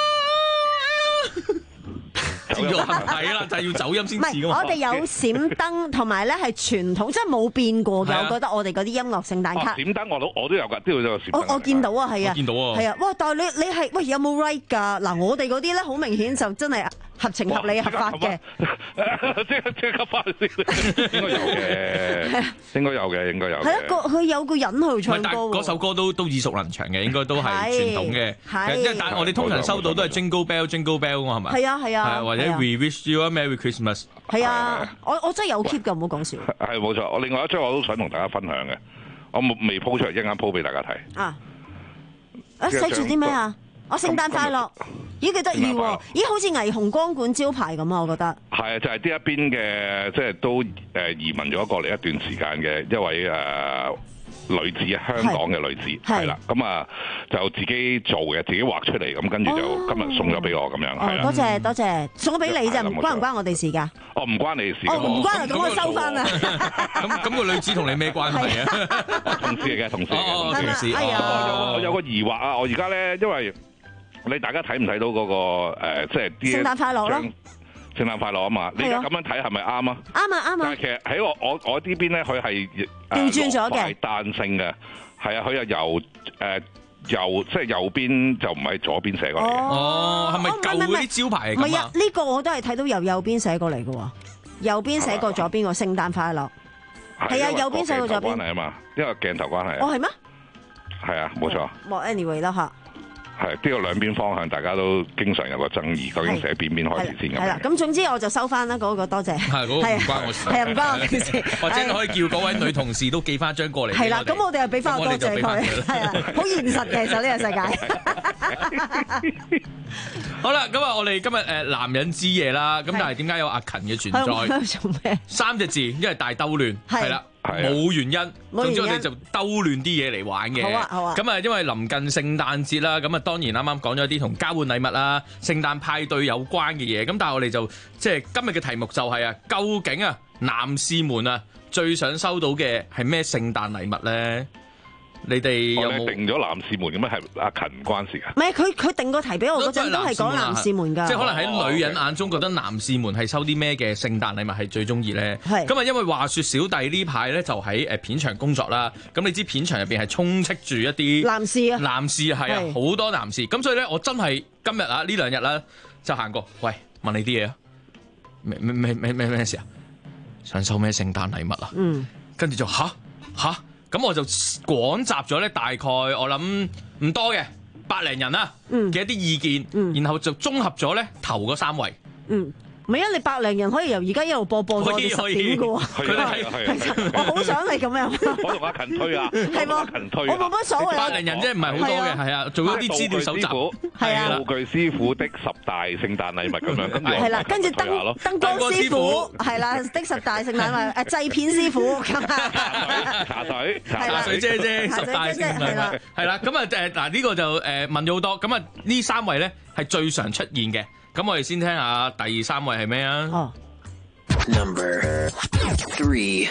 係啦，就係要走音先至噶嘛。 我哋有閃燈，同埋咧係傳統，即係冇變過嘅。我覺得我哋嗰啲音樂聖誕卡。 閃燈我都我都有㗎，都有閃燈。 我我見到啊，係啊， 見到啊， 係啊，哇！但係你你係喂有冇 right 㗎？嗱，我哋嗰啲咧好明顯就真係合情合理合法嘅。 即係即係合法先，應該有嘅，應該有嘅，應該有。 係一個佢有個人去唱歌喎。 嗰首歌都都耳熟能詳嘅，應該都係傳統嘅。係，即係但係我哋通常收到都係 Jingle Bell Jingle Bell 㗎嘛，係咪？ 係啊係啊。 或者 We wish you a Merry Christmas。 係啊，我我真係有 keep 㗎，唔好講笑。 係冇錯，我另外一張我都想同大家分享嘅，我未 po 出嚟，一陣間 po 俾大家睇。啊！啊，寫住啲咩啊？我聖誕快樂，咦幾得意喎！咦好似霓虹光管招牌咁啊，我覺得。係啊，就係呢一邊嘅，即係都誒移民咗過嚟一段時間嘅一位誒女子，香港嘅女子係啦，咁啊就自己做嘅，自己畫出嚟，咁跟住就今日送咗俾我咁樣，係啦。多謝多謝，送咗俾你啫，關唔關我哋事㗎？哦，唔關你事。哦，唔關啊，咁我收翻啦。 咁咁個女子同你咩關係啊？ 同事嚟嘅，同事嚟嘅， 同事。 係啊，我有個疑惑啊，我而家咧，因為你大家睇唔睇到嗰個誒，即係啲聖誕快樂咯。聖誕快樂啊嘛！你而家咁樣睇係咪啱啊？啱啊啱啊！但係其實喺我我我呢邊咧，佢係調轉咗嘅，係彈性嘅，係啊，佢又由誒右即係右邊就唔係左邊寫過嚟嘅。哦，係咪舊嗰啲招牌嚟㗎？唔係啊，呢個我都係睇到由右邊寫過嚟嘅喎，右邊寫過左邊喎，聖誕快樂。係啊，右邊寫過左邊。關係啊嘛，因為鏡頭關係。哦，係咩？係啊，冇錯。冇 anyway 啦嚇。係，呢個兩邊方向大家都經常有個爭議，究竟寫邊邊開始先咁。係啦，咁總之我就收翻啦，嗰個多謝。係，嗰個唔關我事。係啊，唔關我事。或者你可以叫嗰位女同事都寄翻張過嚟。係啦，咁我哋又俾翻個多謝佢。係啊，好現實嘅，其實呢個世界。好啦，咁啊，我哋今日誒男人之夜啦，咁但係點解有阿勤嘅存在？做咩？三隻字，因為大兜亂，係啦。冇原因，總之我哋就兜亂啲嘢嚟玩嘅。好啊，好啊。咁啊，因為臨近聖誕節啦，咁啊當然啱啱講咗啲同交換禮物啦、聖誕派對有關嘅嘢。咁但係我哋就即係今日嘅題目就係啊，究竟啊男士們啊最想收到嘅係咩聖誕禮物咧？你哋有冇定咗男士們咁樣？係阿勤唔關事㗎。唔係佢佢定個題俾我嗰陣都係講男士們㗎。即係可能喺女人眼中覺得男士們係收啲咩嘅聖誕禮物係最中意咧？係咁啊，因為話說小弟呢排咧就喺誒片場工作啦。咁你知片場入邊係充斥住一啲男士啊，男士係啊，好多男士。咁所以咧，我真係今日啊呢兩日啦就行過，喂，問你啲嘢啊，咩咩咩咩咩咩事啊？想收咩聖誕禮物啊？嗯，跟住就吓吓。咁我就廣集咗咧，大概我諗唔多嘅百零人啦嘅一啲意見，嗯、然後就綜合咗咧頭嗰三位。嗯唔係啊！你百零人可以由而家一路播播到我哋十點嘅喎。佢哋係我好想你咁樣。我同阿勤推啊，係喎，阿勤推。我冇乜所謂。百零人啫，唔係好多嘅，係啊，做咗啲資料搜集。係啊，道具師傅的十大聖誕禮物咁樣，跟住係啦，跟住燈燈光師傅係啦的十大聖誕禮物，誒製片師傅咁啊，茶水茶水姐姐十大聖誕禮物係啦，咁啊誒嗱呢個就誒問咗好多，咁啊呢三位咧係最常出現嘅。咁我哋先聽下第三位係咩啊？哦 ，Number three。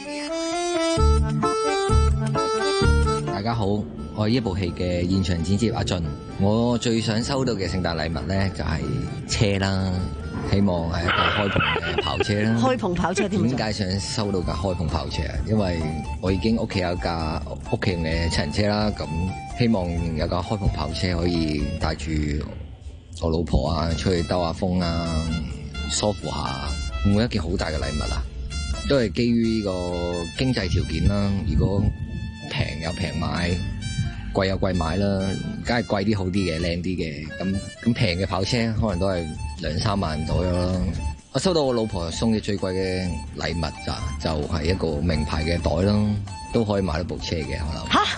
大家好，我係呢部戲嘅現場剪接阿俊。我最想收到嘅聖誕禮物咧就係車啦，希望係一架開篷嘅跑車啦。開篷跑車點解想收到架開篷跑車啊？因為我已經屋企有架屋企嘅七人車啦，咁希望有架開篷跑車可以帶住我老婆啊，出去兜下風啊，疏乎下，會唔會一件好大嘅禮物啊？都係基於呢個經濟條件啦。如果平有平買，貴有貴買啦，梗係貴啲好啲嘅，靚啲嘅。咁咁平嘅跑車可能都係兩三萬左右啦。我收到我老婆送嘅最貴嘅禮物咋，就係一個名牌嘅袋啦，都可以買到部車嘅可能。 嚇！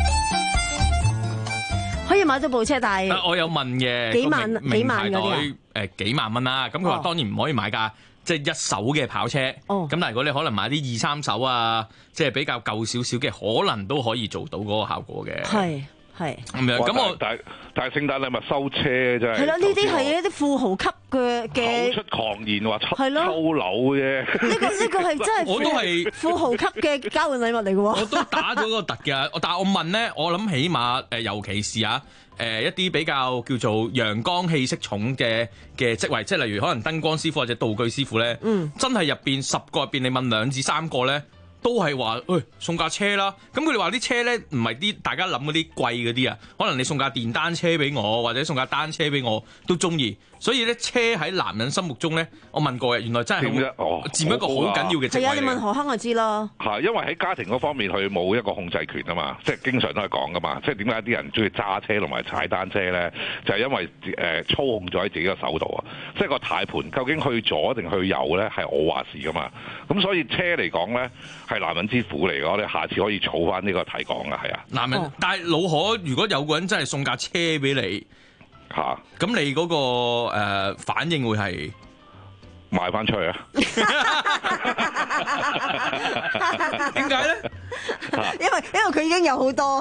可以買到部車，但係我有問嘅幾萬幾萬嗰啲啊？ 誒幾萬蚊啦，咁佢話當然唔可以買架即係一手嘅跑車。哦，咁但係如果你可能買啲二三手啊，即係比較舊少少嘅，可能都可以做到嗰個效果嘅。係。係咁樣，咁我但係但係聖誕禮物收車真係係啦，呢啲係一啲富豪級嘅嘅口出狂言話抽抽樓啫。 呢個呢個係真係我都係富豪級嘅交換禮物嚟嘅喎。 我都打咗個突嘅，但係我問咧，我諗起碼誒，尤其是啊誒一啲比較叫做陽光氣息重嘅嘅職位，即係例如可能燈光師傅或者道具師傅咧，嗯，真係入邊十個入邊，你問兩至三個咧。都係話，誒、哎、送架車啦。咁佢哋話啲車咧，唔係啲大家諗嗰啲貴嗰啲啊。可能你送架電單車俾我，或者送架單車俾我，都中意。所以咧，車喺男人心目中咧，我問過嘅，原來真係佔、哦、一個好緊要嘅職位。 係啊，你問何坑就知咯。 係因為喺家庭嗰方面，佢冇一個控制權啊嘛。即係經常都係講噶嘛。即係點解啲人中意揸車同埋踩單車咧？就係、是、因為誒、呃、操控咗喺自己嘅手度啊。即係個軚盤究竟去左定去右咧，係我話事噶嘛。咁所以車嚟講咧，係男人之苦嚟嘅。我哋下次可以儲翻呢個提講啊，係啊。 男人，哦、但係老可，如果有個人真係送架車俾你。嚇！咁、啊、你嗰、那個、呃、反應會係賣翻出去啊？ 點解咧？ 因為因為佢已經有好多。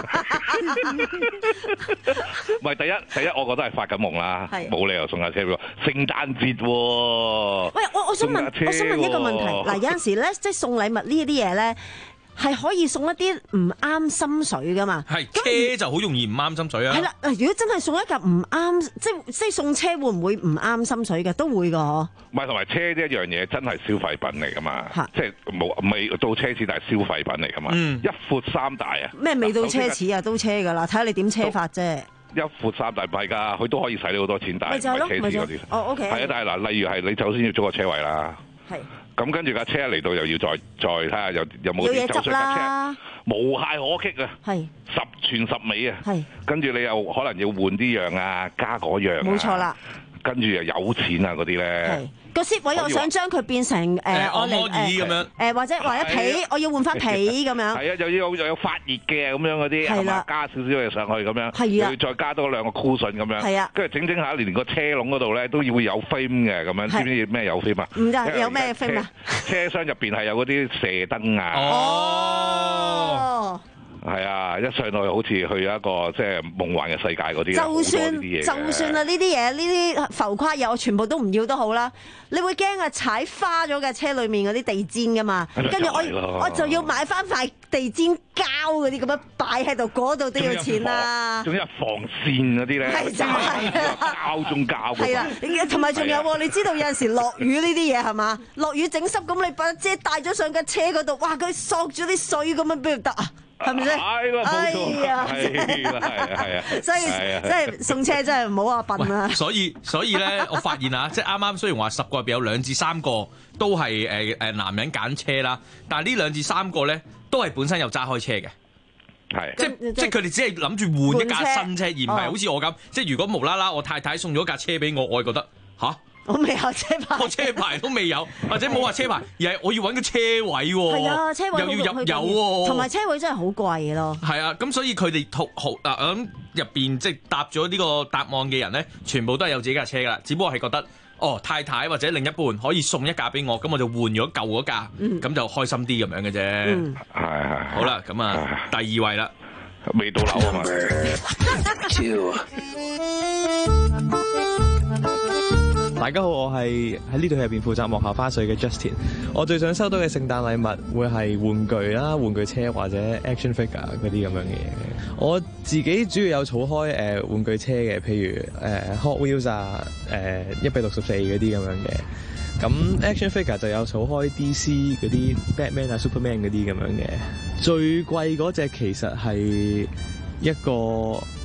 唔係第一第一，我覺得係發緊夢啦，冇理由送架車俾我。聖誕節喎、啊。喂， 我我想問，我想問一個問題。嗱，有陣時咧，即係送禮物呢啲嘢咧。係可以送一啲唔啱心水噶嘛？ 係車就好容易唔啱心水啊！ 係啦，如果真係送一架唔啱，即係即係送車會唔會唔啱心水嘅？都會噶嗬。 唔係，同埋車呢一樣嘢真係消費品嚟噶嘛？即係冇未到奢侈，但係消費品嚟噶嘛？嗯、一闊三大啊！ 咩未到奢侈啊？都車噶啦，睇下你點車法啫。 一闊三大唔係㗎，佢都可以使你好多錢，但係唔係奢侈嗰啲。 哦 OK。 係啊，但係嗱，例如係你首先要租個車位啦。 係。 咁跟住架車嚟到又要再再睇下有有冇啲舊式架車，無懈可擊啊！係十全十美啊！係跟住你又可能要換啲樣啊，加嗰樣啊， 冇錯啦。跟住又有錢啊嗰啲咧。 個 seat 位我想將佢變成誒按摩椅咁樣， 誒或者或者被，我要換翻被咁樣。係啊，又要又有發熱嘅咁樣嗰啲，係嘛？加少少嘢上去咁樣，係啊，又要再加多兩個 cushion 咁樣，係啊，跟住整整下連個車籠嗰度咧都要會有 frame 嘅咁樣，知唔知咩有 frame 啊？ 唔知有咩 frame 啊？ 車廂入邊係有嗰啲射燈啊。哦。係啊，一上到去好似去一個即係夢幻嘅世界嗰啲， 就算就算啊呢啲嘢，呢啲浮誇嘢，我全部都唔要都好啦。你會驚啊踩花咗嘅車裏面嗰啲地氈噶嘛？跟住我我就要買翻塊地氈膠嗰啲咁樣擺喺度，嗰度都要錢啦。 仲有防線嗰啲咧， 係就係膠中膠。 係啊，同埋仲有你知道有陣時落雨呢啲嘢係嘛？落雨整濕咁，你把遮帶咗上架車嗰度，哇！佢索咗啲水咁樣邊度得啊？係咪先？係啦，冇錯。係啊，係啊，係啊。所以即係送車真係唔好話笨啊！ 所以所以咧，我發現啊，即係啱啱雖然話十個入邊有兩至三個都係誒誒男人揀車啦，但係呢兩至三個咧都係本身有揸開車嘅。係，即即係佢哋只係諗住換一架新車，而唔係好似我咁，即係如果無啦啦我太太送咗架車俾我，我係覺得吓。 我未有車牌， 我車牌都未有，或者冇話車牌，而係我要揾個車位喎。 係啊，車位又要入油喎， 同埋車位真係好貴咯。 係啊，咁所以佢哋好好嗱，我諗入邊即係答咗呢個答案嘅人咧，全部都係有自己架車噶啦，只不過係覺得哦太太或者另一半可以送一架俾我，咁我就換咗舊嗰架，咁、嗯、就開心啲咁樣嘅啫。係、 嗯、係。 好啦，咁啊第二位啦， 未到樓啊嘛。 大家好，我係喺呢度入邊負責幕後花絮嘅 Justin。我最想收到嘅聖誕禮物會係玩具啦、玩具車或者 action figure 嗰啲咁樣嘅嘢。我自己主要有儲開誒、呃、玩具車嘅，譬如誒、呃、Hot Wheels 啊、誒一比六十四嗰啲咁樣嘅。咁 action figure 就有儲開 D C 嗰啲 Batman 啊、Superman 嗰啲咁樣嘅。最貴嗰隻其實係一個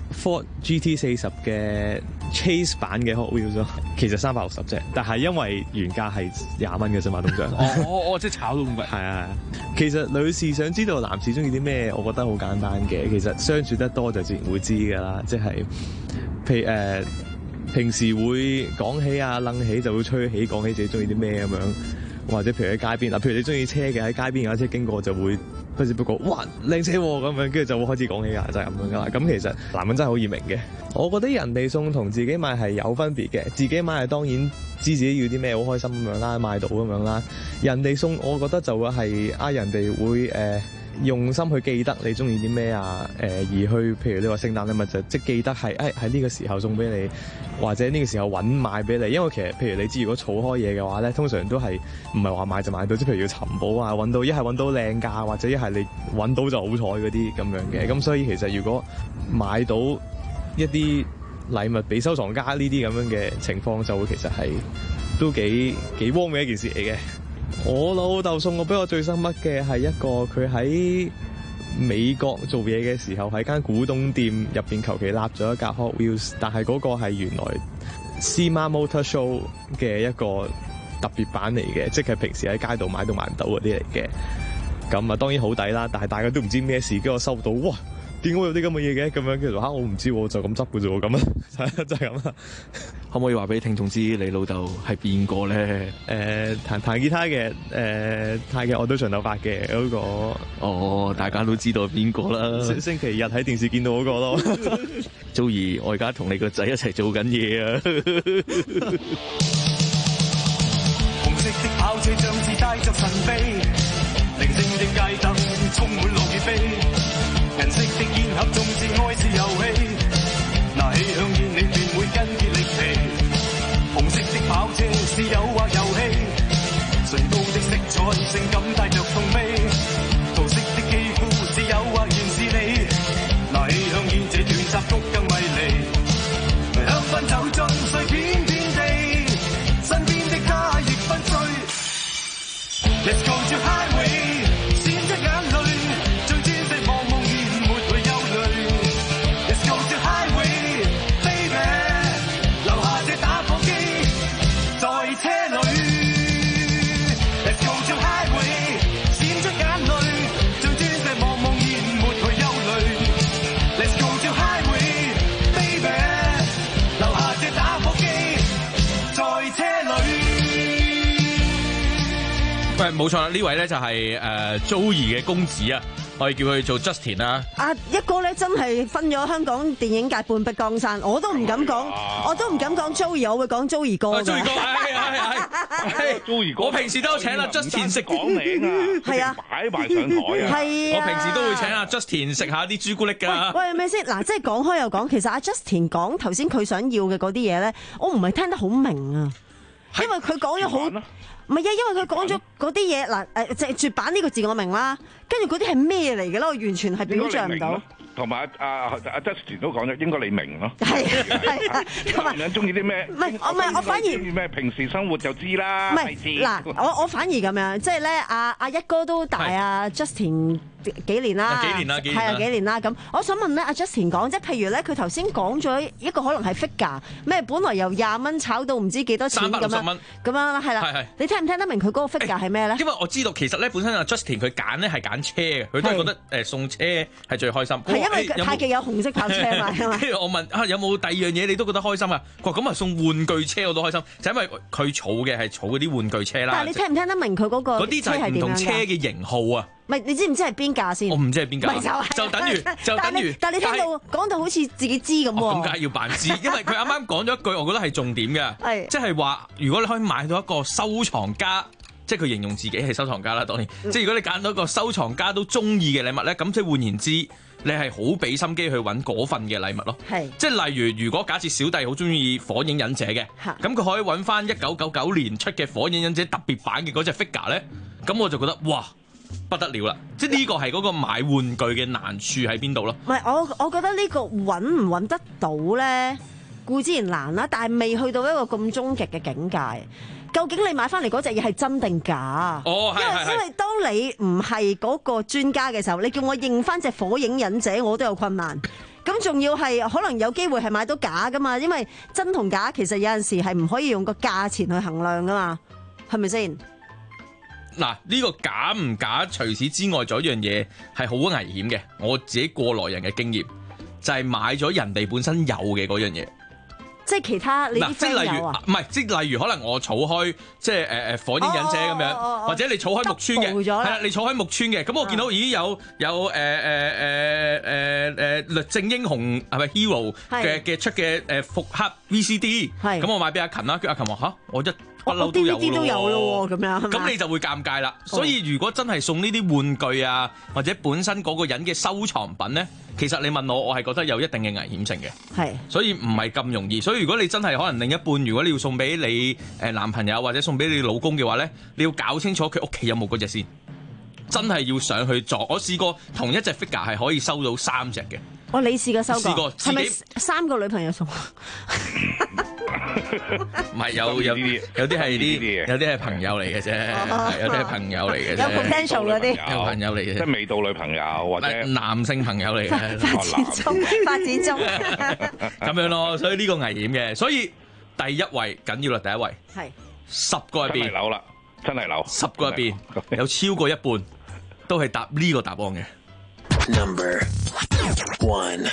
Ford G T 四十嘅 Chase 版嘅 Hot Wheels 咯，其實三百六十啫，但係因為原價係廿蚊嘅啫嘛，通常。 哦哦哦，即係炒到咁貴。 係啊，其實女士想知道男士中意啲咩，我覺得好簡單嘅。其實相處得多就自然會知㗎啦，即係譬如誒、呃、平時會講起啊、諗起就會吹起講起自己中意啲咩咁樣，或者譬如喺街邊嗱，譬如你中意車嘅喺街邊有車經過就會。不知不覺，哇靚車喎、啊、咁樣，跟住就會開始講起㗎，就係、是、咁樣㗎啦。咁其實男人真係好易明嘅。我覺得人哋送同自己買係有分別嘅。自己買係當然知自己要啲咩，好開心咁樣啦，買到咁樣啦。人哋送，我覺得就會係啊，人哋會誒、呃、用心去記得你中意啲咩啊，誒、呃、而去譬如你話聖誕禮物就即記得係誒喺呢個時候送俾你，或者呢個時候揾買俾你。因為其實譬如你知，如果儲開嘢嘅話咧，通常都係唔係話買就買到，即譬如要尋寶啊，揾到一係揾到靚價，或者一係你揾到就好彩嗰啲咁樣嘅。咁所以其實如果買到一啲禮物俾收藏家呢啲咁樣嘅情況，就會其實係都幾幾 warm 嘅一件事嚟嘅。我老豆送我俾我最深刻嘅係一個佢喺美國做嘢嘅時候喺間古董店入邊求其立咗一架 Hot Wheels， 但係嗰個係原來 SEMA Motor Show 嘅一個特別版嚟嘅，即係平時喺街度買都買唔到嗰啲嚟嘅。咁啊當然好抵啦，但係大家都唔知咩事，跟住我收到，哇！點解會有啲咁嘅嘢嘅？咁樣跟住話嚇，我唔知喎，就咁執嘅啫喎，咁啊，就係咁啦。 可唔可以話俾聽眾知你老豆係邊個咧？ 誒、呃、彈彈吉他嘅，誒、呃、太嘅我都長頭髮嘅嗰個。 哦，大家都知道邊個啦。 星星期日喺電視見到嗰個咯。 Joey，我而家同你個仔一齊做緊嘢啊！ 紅色的跑車像是帶着神秘，寧靜的街燈充滿路與飛。銀色的煙盒縱是愛是遊戲，拿起香煙你便會筋竭力疲。紅色的跑車是誘惑遊戲，唇膏的色彩性感帶着痛悲。桃色的肌膚是誘惑原是你，拿起香煙這段插曲更迷離。香檳酒樽碎片遍地，身邊的他亦紛碎。Let's go to highway， 閃着眼淚。 喂，冇錯啦，呢位咧就係誒 Joey 嘅公子啊，我哋叫佢做 Justin 啦。 啊，一哥咧真係分咗香港電影界半壁江山，我都唔敢講，我都唔敢講 Joey， 我會講 Joey 哥。 Joey 哥係係係係 Joey 哥，我平時都有請阿 Justin 食講名啊， 係啊， 擺埋上台啊， 係啊， 我平時都會請阿 Justin 食下啲朱古力㗎。 喂，係咪先？嗱，即係講開又講，其實阿 Justin 講頭先佢想要嘅嗰啲嘢咧，我唔係聽得好明啊，因為佢講咗好。唔係啊，因為佢講咗嗰啲嘢嗱，誒即係絕版呢個字我明啦，跟住嗰啲係咩嚟嘅咧？我完全係表象唔到。 同埋阿阿阿 Justin 都講咗，應該你明咯。 係係啊， 男人中意啲咩？ 唔係我唔係我反而中意咩？平時生活就知啦。 唔係嗱，我我反而咁樣，即係咧，阿阿一哥都大阿 Justin 幾年啦， 幾年啦，幾年啦， 係啊，幾年啦。咁我想問咧，阿 Justin 講即係譬如咧，佢頭先講咗一個可能係 figure 咩，本來由廿蚊炒到唔知幾多錢咁樣，三百六十蚊咁樣啦，係啦。係係。你聽唔聽得明佢嗰個 figure 係咩咧？ 因為我知道其實咧，本身阿 Justin 佢揀咧係揀車嘅，佢都係覺得誒送車係最開心。 係因為太極有紅色跑車嘛，係嘛？ 跟住我問啊，有冇第二樣嘢你都覺得開心啊？佢話咁啊，送玩具車我都開心，就因為佢儲嘅係儲嗰啲玩具車啦。 但係你聽唔聽得明佢嗰個？ 嗰啲就係唔同車嘅型號啊。 唔係，你知唔知係邊架先？ 我唔知係邊架。咪就係就等於就等於。 但係你聽到講到好似自己知咁喎。 咁梗係要扮知，因為佢啱啱講咗一句，我覺得係重點嘅。係。即係話，如果你可以買到一個收藏家，即係佢形容自己係收藏家啦，當然。嗯、即係如果你揀到一個收藏家都中意嘅禮物咧，咁即係換言之，你係好俾心機去揾嗰份嘅禮物咯。係。即係例如，如果假設小弟好中意火影忍者嘅，咁佢可以揾翻一九九九年出嘅火影忍者特別版嘅嗰隻 figure 咧，咁我就覺得哇！不得了啦！即係呢個係嗰個買玩具嘅難處喺邊度咯？ 唔係，我我覺得呢個揾唔揾得到咧，固之然難啦，但係未去到一個咁終極嘅境界。究竟你買翻嚟嗰隻嘢係真定假？哦，係係係。因為因為當你唔係嗰個專家嘅時候，你叫我認翻隻火影忍者，我都有困難。 咁仲要係可能有機會係買到假噶嘛，因為真同假其實有陣時係唔可以用個價錢去衡量噶嘛，係咪先？ 嗱，呢個假唔假，除此之外，仲有一樣嘢係好危險嘅。我自己過來人嘅經驗就係、是、買咗人哋本身有嘅嗰樣嘢。即係其他你啲 friend 有啊？唔係，即係例如可能我儲開即係誒誒火影忍者咁樣，哦哦哦哦或者你儲開木村嘅，係啦，你儲開木村嘅，咁我見到咦有有誒誒誒誒誒律政英雄係咪 hero 嘅嘅出嘅誒復刻 V C D， 咁我買俾阿勤啦，叫阿勤話吓我一。不嬲都有咯，咁樣咁你就會尷尬啦。所以如果真係送呢啲玩具啊，或者本身嗰個人嘅收藏品咧，其實你問我，我係覺得有一定嘅危險性嘅。係，所以唔係咁容易。所以如果你真係可能另一半，如果你要送俾你誒男朋友或者送俾你老公嘅話咧，你要搞清楚佢屋企有冇嗰隻先。真係要上去撞。我試過同一隻 figure 係可以收到三隻嘅。哦，你試過收過？試過，係咪三個女朋友送？唔係有有啲有啲係啲有啲係朋友嚟嘅啫，有啲係朋友嚟嘅啫，有 potential 嗰啲，有朋友嚟嘅，即係未到女朋友或者男性朋友嚟嘅，發展中發展中咁樣咯，所以呢個危險嘅，所以第一位緊要啦，第一位係十個入邊真係樓啦，真係樓，十個入邊有超過一半都係答呢個答案嘅。Number one。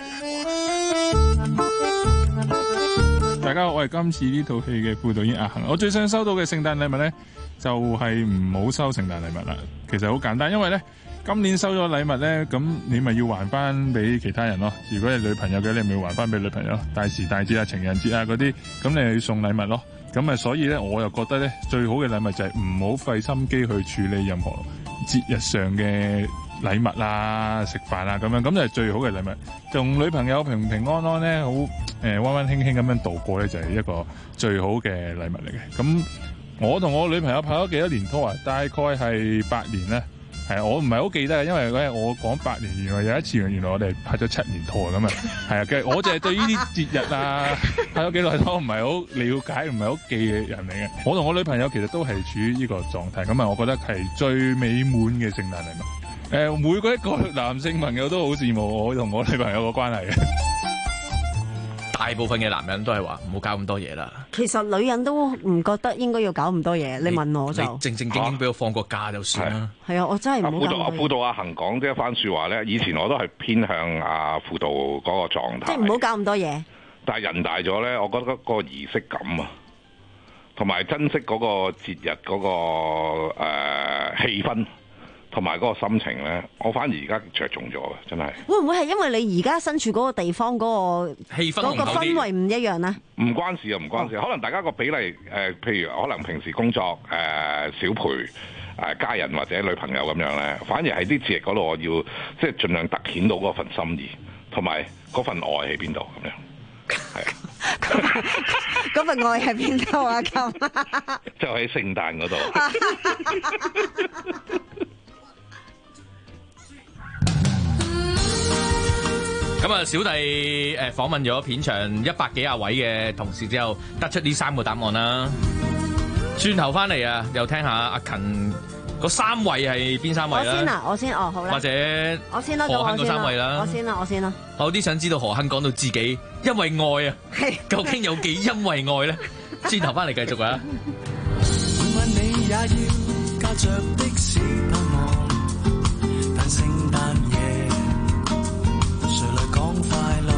大家好，我係今次呢套戲嘅副導演阿恒。我最想收到嘅聖誕禮物咧，就係唔好收聖誕禮物啦。其實好簡單，因為咧今年收咗禮物咧，咁你咪要還翻俾其他人咯。如果係女朋友嘅，你咪要還翻俾女朋友。大時大節啊、情人節啊嗰啲，咁你要送禮物咯。咁啊，所以咧我又覺得咧最好嘅禮物就係唔好費心機去處理任何節日上嘅禮物啊、食飯啊咁樣，咁就係最好嘅禮物。同女朋友平平安安咧，好誒溫溫馨馨咁樣度過咧，就係一個最好嘅禮物嚟嘅。咁我同我女朋友拍咗幾多年拖啊？大概係八年啦。係我唔係好記得，因為咧我講八年，原來有一次原來我哋拍咗七年拖咁啊。係啊，其實我就係對呢啲節日啊拍咗幾耐拖唔係好了解，唔係好記嘅人嚟嘅。我同我女朋友其實都係處於呢個狀態，咁啊，我覺得係最美滿嘅聖誕禮物。誒、呃，每個一個男性朋友都好羨慕我同我女朋友個關係嘅。大部分嘅男人都係話唔好搞咁多嘢啦。其實女人都唔覺得應該要搞咁多嘢。你問我就你正正經經俾我放個假就算啦。係啊，啊，我真係唔好搞。阿輔導阿恒講即係一番說話咧，以前我都係偏向阿輔導嗰個狀態。即係唔好搞咁多嘢。但係人大咗咧，我覺得個儀式感啊，同埋珍惜嗰個節日嗰、嗰個誒氣、呃、氛。同埋嗰個心情咧，我反而而家着重咗嘅，真係。會唔會係因為你而家身處嗰個地方嗰個氣氛、嗰個氛圍唔一樣咧？唔關事啊，唔關事。可能大家個比例誒、呃，譬如可能平時工作誒、呃、少陪誒、呃、家人或者女朋友咁樣咧，反而喺啲節日嗰度，我要即係盡量突顯到嗰份心意，同埋嗰份愛喺邊度咁樣。係。嗰份愛喺邊度啊？咁就喺聖誕嗰度。咁啊，小弟誒訪問咗片場一百幾廿位嘅同事之後，得出呢三個答案啦。轉頭翻嚟啊，又聽下阿勤嗰三位係邊三位啦？我先啊，我先哦，好啦。或者我先啦，何亨嗰三位啦。我先啦，我先啦。我有啲想知道何亨講到自己因為愛啊，究竟有幾因為愛咧？轉頭翻嚟繼續啊！問問你也要駕着的士盼望，但聖誕夜誰來講快樂？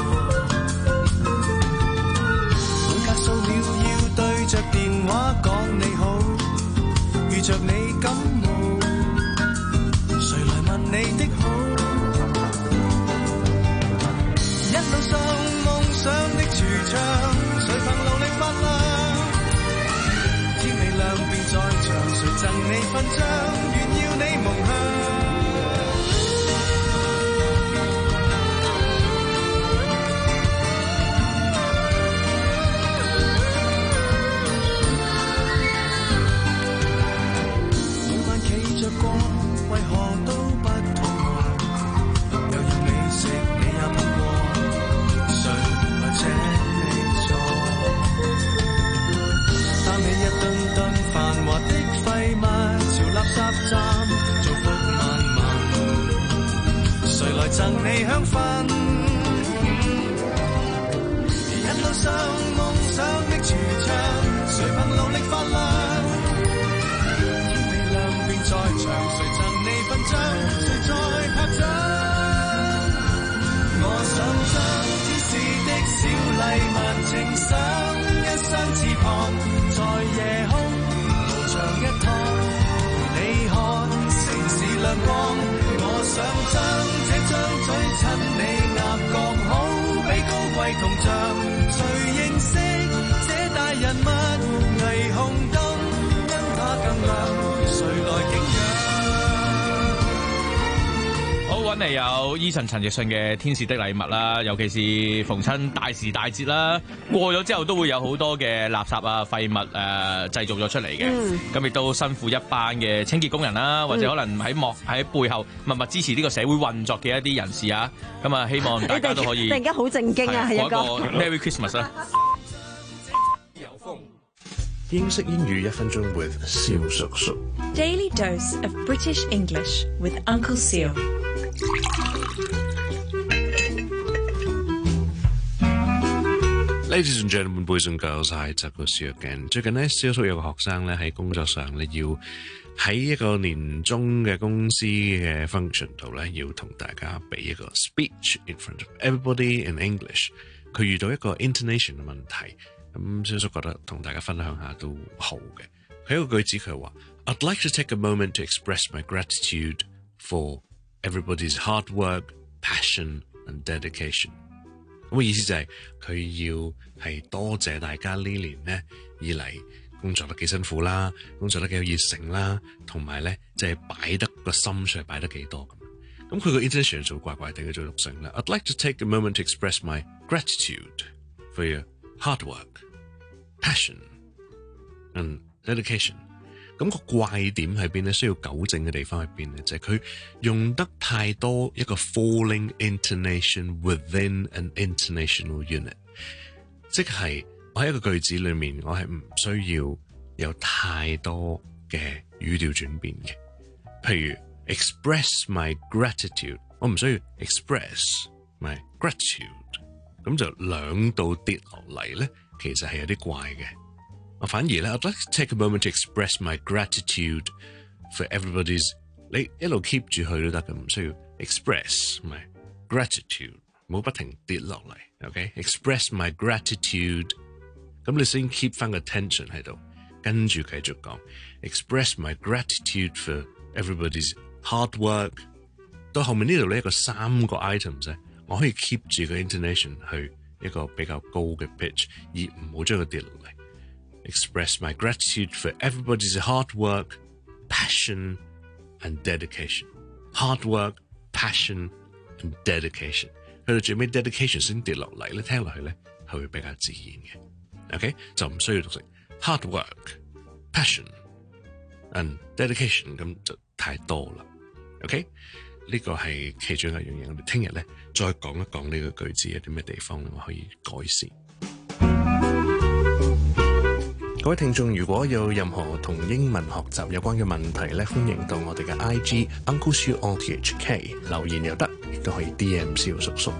每隔數秒要對着電話講你好，遇着你感冒，誰來問你的好？一路上夢想的櫥窗，誰憑勞力發亮？天未亮便在場，誰贈你勳章？願要你夢想。為何都不痛愛？又要美食你也碰過，誰來請你坐？擔起一噸噸繁華的廢物，朝垃圾站造福萬民。誰來贈你香薰？ 上夢想的櫥窗，誰憑努力發亮？天未亮便在場，誰贈你勳章？誰在拍掌？我想將天使的小禮物呈上一雙翅膀，在夜空翱翔一趟，你看城市亮光。我想將這張嘴親你額角，好比高貴銅像。誰認識這大人物？霓虹燈因它更亮，誰來景仰？ 好，揾嚟有 Eason 陳奕迅嘅《天使的禮物》啦，尤其是逢親大時大節啦，過咗之後都會有好多嘅垃圾啊、廢物誒、呃、製造咗出嚟嘅，咁亦、嗯、都辛苦一班嘅清潔工人啦，或者可能喺幕喺背後默默支持呢個社會運作嘅一啲人士啊，咁啊希望大家都可以突然間好正經啊，係一個 Merry Christmas 啦！ 英式英語一分鐘 with 蕭叔叔。 Daily dose of British English with Uncle Seal。 Ladies and gentlemen, boys and girls, hi, Uncle Seal again。最近咧，蕭叔有個學生咧喺工作上咧要喺一個年終嘅公司嘅 function 度咧，要同大家俾一個 speech in front of everybody in English。佢遇到一個 intonation 嘅問題。咁蕭叔覺得同大家分享下都好嘅。佢一個句子佢話 I'd like to take a moment to express my gratitude for everybody's hard work, passion and dedication。咁嘅意思就係佢要係多謝大家呢年咧以嚟工作得幾辛苦啦，工作得幾有熱誠啦，同埋咧即係擺得個心上擺得幾多咁。咁佢個 intention 就怪怪地嘅做六成啦。I'd like to take a moment to express my gratitude for your hard work.Passion and dedication， 咁個怪點喺邊咧？需要糾正嘅地方喺邊咧？就係、是、佢用得太多一個 falling intonation within an intonational unit， 即係我喺一個句子裏面，我係唔需要有太多嘅語調轉變嘅。譬如 express my gratitude， 我唔需要 express my gratitude， 咁就兩度跌落嚟咧。其實係有啲怪嘅，我反而咧 I'd like to take a moment to express my gratitude for everybody's， 你一路 keep 住佢都得嘅，唔需要 express my gratitude， 唔好不停跌落嚟 ，OK？Express my gratitude， 咁你先 keep 翻個 tension 喺度，跟住繼續講 express my gratitude for everybody's hard work。到後面呢度呢一個三個 items 咧，我可以 keep 住個 intonation 去一個比較高嘅 pitch， 而唔好將佢跌落嚟。Express my gratitude for everybody's hard work, passion and dedication. Hard work, passion and dedication。去到最尾 dedication 先跌落嚟咧，聽落去咧係會比較自然嘅。OK， 就唔需要讀成 hard work, passion and dedication， 咁就太多啦。OK。呢個係其中一樣嘢，我哋聽日咧再講一講呢個句子有啲咩地方我可以改善。各位聽眾，如果有任何同英文學習有關嘅問題咧，歡迎到我哋嘅 I G Uncle Siu O T H K 留言又得，亦都可以 D M 蕭叔叔。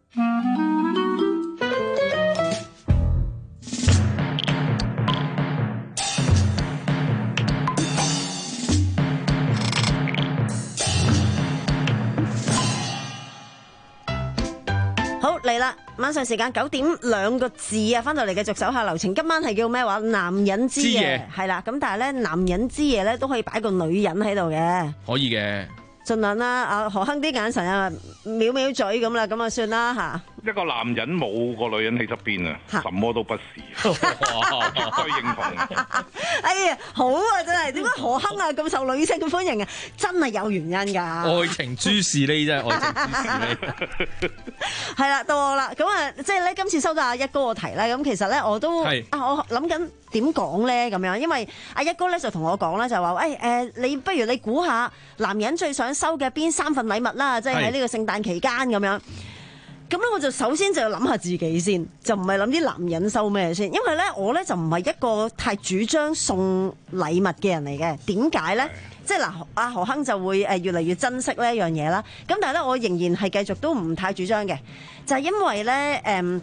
嚟啦！晚上時間九點兩個字啊，翻到嚟繼續手下留情。今晚係叫咩話？男人之夜係啦，咁但係咧，男人之夜咧都可以擺個女人喺度嘅，可以嘅，盡量啦。阿何亨啲眼神啊，藐藐嘴咁啦，咁啊算啦吓。 一個男人冇個女人喺側邊啊，什麼都不是，絕對認同。 哎呀，好啊，真係點解何亨啊咁受女性嘅歡迎啊？真係有原因㗎。 愛情朱士呢啫，愛情朱士呢。 係啦，到我啦。咁啊，即係咧，今次收到阿一哥個題咧，咁其實咧我都啊，我諗緊點講咧咁樣，因為阿一哥咧就同我講咧，就話喂誒，你不如你估下男人最想收嘅邊三份禮物啦，即係喺呢個聖誕期間咁樣。咁咧我就首先就要諗下自己先，就唔係諗啲男人收咩先，因為咧我咧就唔係一個太主張送禮物嘅人嚟嘅。點解咧？即係嗱，阿何亨就會誒越嚟越珍惜呢一樣嘢啦。咁但係咧，我仍然係繼續都唔太主張嘅，就係因為咧誒，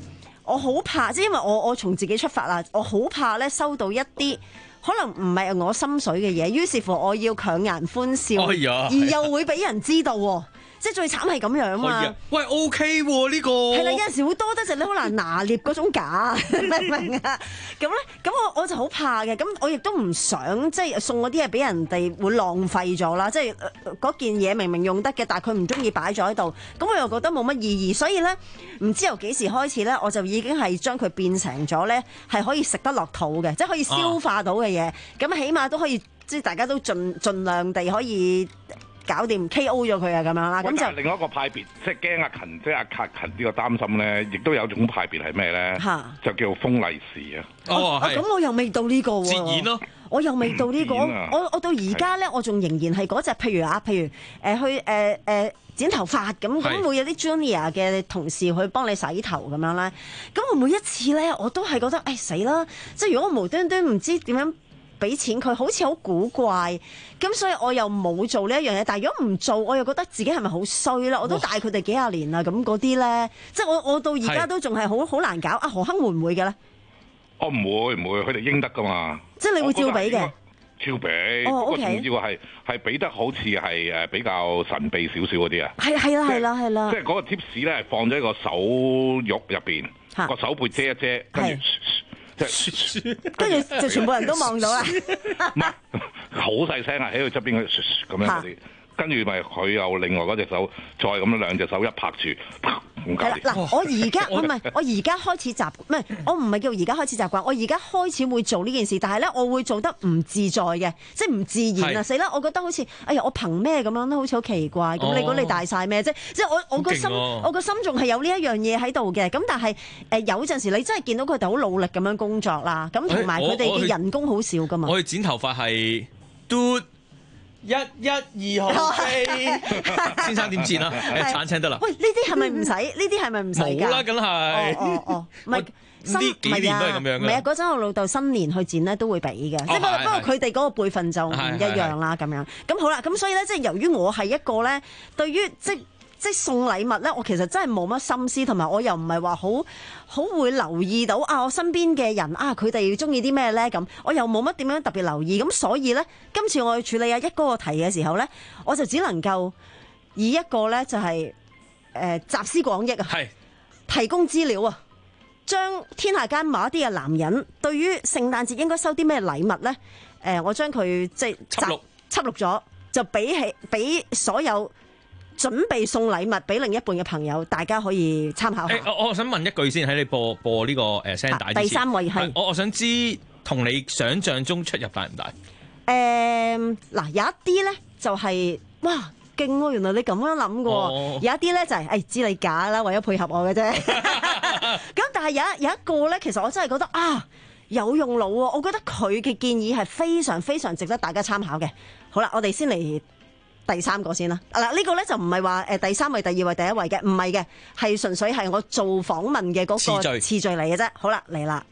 我好怕，即係因為我我從自己出發啦，我好怕咧收到一啲可能唔係我心水嘅嘢，於是乎我要強顏歡笑， 哎呀而又會俾人知道喎。即係最慘係咁樣啊嘛！ 喂 ，OK 喎呢個係啦，有陣時會多得滯，你好難拿捏嗰種假，明唔明啊？咁咧，咁我我就好怕嘅，咁我亦都唔想即係送嗰啲嘢俾人哋會浪費咗啦。即係嗰件嘢明明用得嘅，但係佢唔中意擺咗喺度，咁我又覺得冇乜意義。所以咧，唔知由幾時開始咧，我就已經係將佢變成咗咧係可以食得落肚嘅，即係可以消化到嘅嘢。咁、啊、起碼都可以，即係大家都盡盡量地可以。搞掂 K O 咗佢啊咁樣啦，咁就另外一個派別，即係驚阿勤，即係阿勤勤呢個擔心咧，亦都有種派別係咩咧？就叫封利是啊！ 哦，係。 咁我又未到呢個喎。 節演咯。 我又未到呢個，我我到而家咧，我仲仍然係嗰隻，譬如啊，譬如誒去誒誒剪頭髮咁，咁會有啲 junior 嘅同事去幫你洗頭咁樣啦。咁我每一次咧，我都係覺得誒死啦！即係如果我無端端唔知點樣。俾錢佢好似好古怪，咁所以我又冇做呢一樣嘢。但係如果唔做，我又覺得自己係咪好衰啦？我都帶佢哋幾廿年啦，咁嗰啲咧，即係我我到而家都仲係好好難搞。啊何亨會唔會嘅咧？ 我唔會唔會，佢哋應得噶嘛。 即係你會照俾嘅， 照俾。 哦 OK。 仲要係係俾得好似係誒比較神秘少少嗰啲啊。 係係啦係啦係啦。 即係嗰個 tips 咧係放咗喺個手褥入邊，個手背遮一遮，跟住。 跟住就全部人都望到啦， 唔係好細聲啊！喺佢側邊咁樣嗰啲，跟住咪佢又另外嗰隻手再咁樣兩隻手一拍住，咁搞掂。 嗱，我而家唔係我而家開始習，唔係我唔係叫而家開始習慣，我而家開始會做呢件事，但係咧我會做得唔自在嘅，即係唔自然啊！死啦！我覺得好似哎呀，我憑咩咁樣咧？好似好奇怪咁。你估你大晒咩啫？即係我我個心我個心仲係有呢一樣嘢喺度嘅。咁但係誒有陣時你真係見到佢哋好努力咁樣工作啦，咁同埋佢哋嘅人工好少噶嘛。 我去剪頭髮係嘟。一一二號飛，先生點剪啊？誒鏟青得啦。 喂，呢啲係咪唔使？呢啲係咪唔使㗎？ 冇啦，梗係。 哦哦，唔係， 呢幾年都係咁樣㗎。 唔係啊，嗰陣我老豆新年去剪咧都會俾嘅，即係不過不過佢哋嗰個輩份就唔一樣啦咁樣。咁好啦，咁所以咧，即係由於我係一個咧，對於即即送禮物咧，我其實真係冇乜心思，同埋我又唔係話好好會留意到啊，我身邊嘅人啊，佢哋中意啲咩咧？咁我又冇乜點樣特別留意，咁所以咧，今次我去處理阿一哥個題嘅時候咧，我就只能夠以一個咧就係、是、誒、呃、集思廣益啊，提供資料啊，將天下間某一啲嘅男人對於聖誕節應該收啲咩禮物咧？誒、呃，我將佢即係輯錄輯錄咗，就俾起俾所有。準備送禮物俾另一半嘅朋友，大家可以參考下。 欸、我我想問一句先，喺你播播呢個誒聲帶之前， 第三位係我我想知同你想象中出入大唔大？誒、 嗯、嗱，有一啲咧就係、是、哇勁喎，原來你咁樣諗嘅喎。哦、有一啲咧就係、是、誒、哎、知你假啦，為咗配合我嘅啫。咁但係有一有一個咧，其實我真係覺得啊有用腦喎。我覺得佢嘅建議係非常非常值得大家參考嘅。好啦，我哋先嚟。第三個先啦，嗱、這、呢個咧就唔係話誒第三位、第二位、第一位嘅，唔係嘅，係純粹係我做訪問嘅嗰個次序嚟嘅啫。好啦，嚟啦，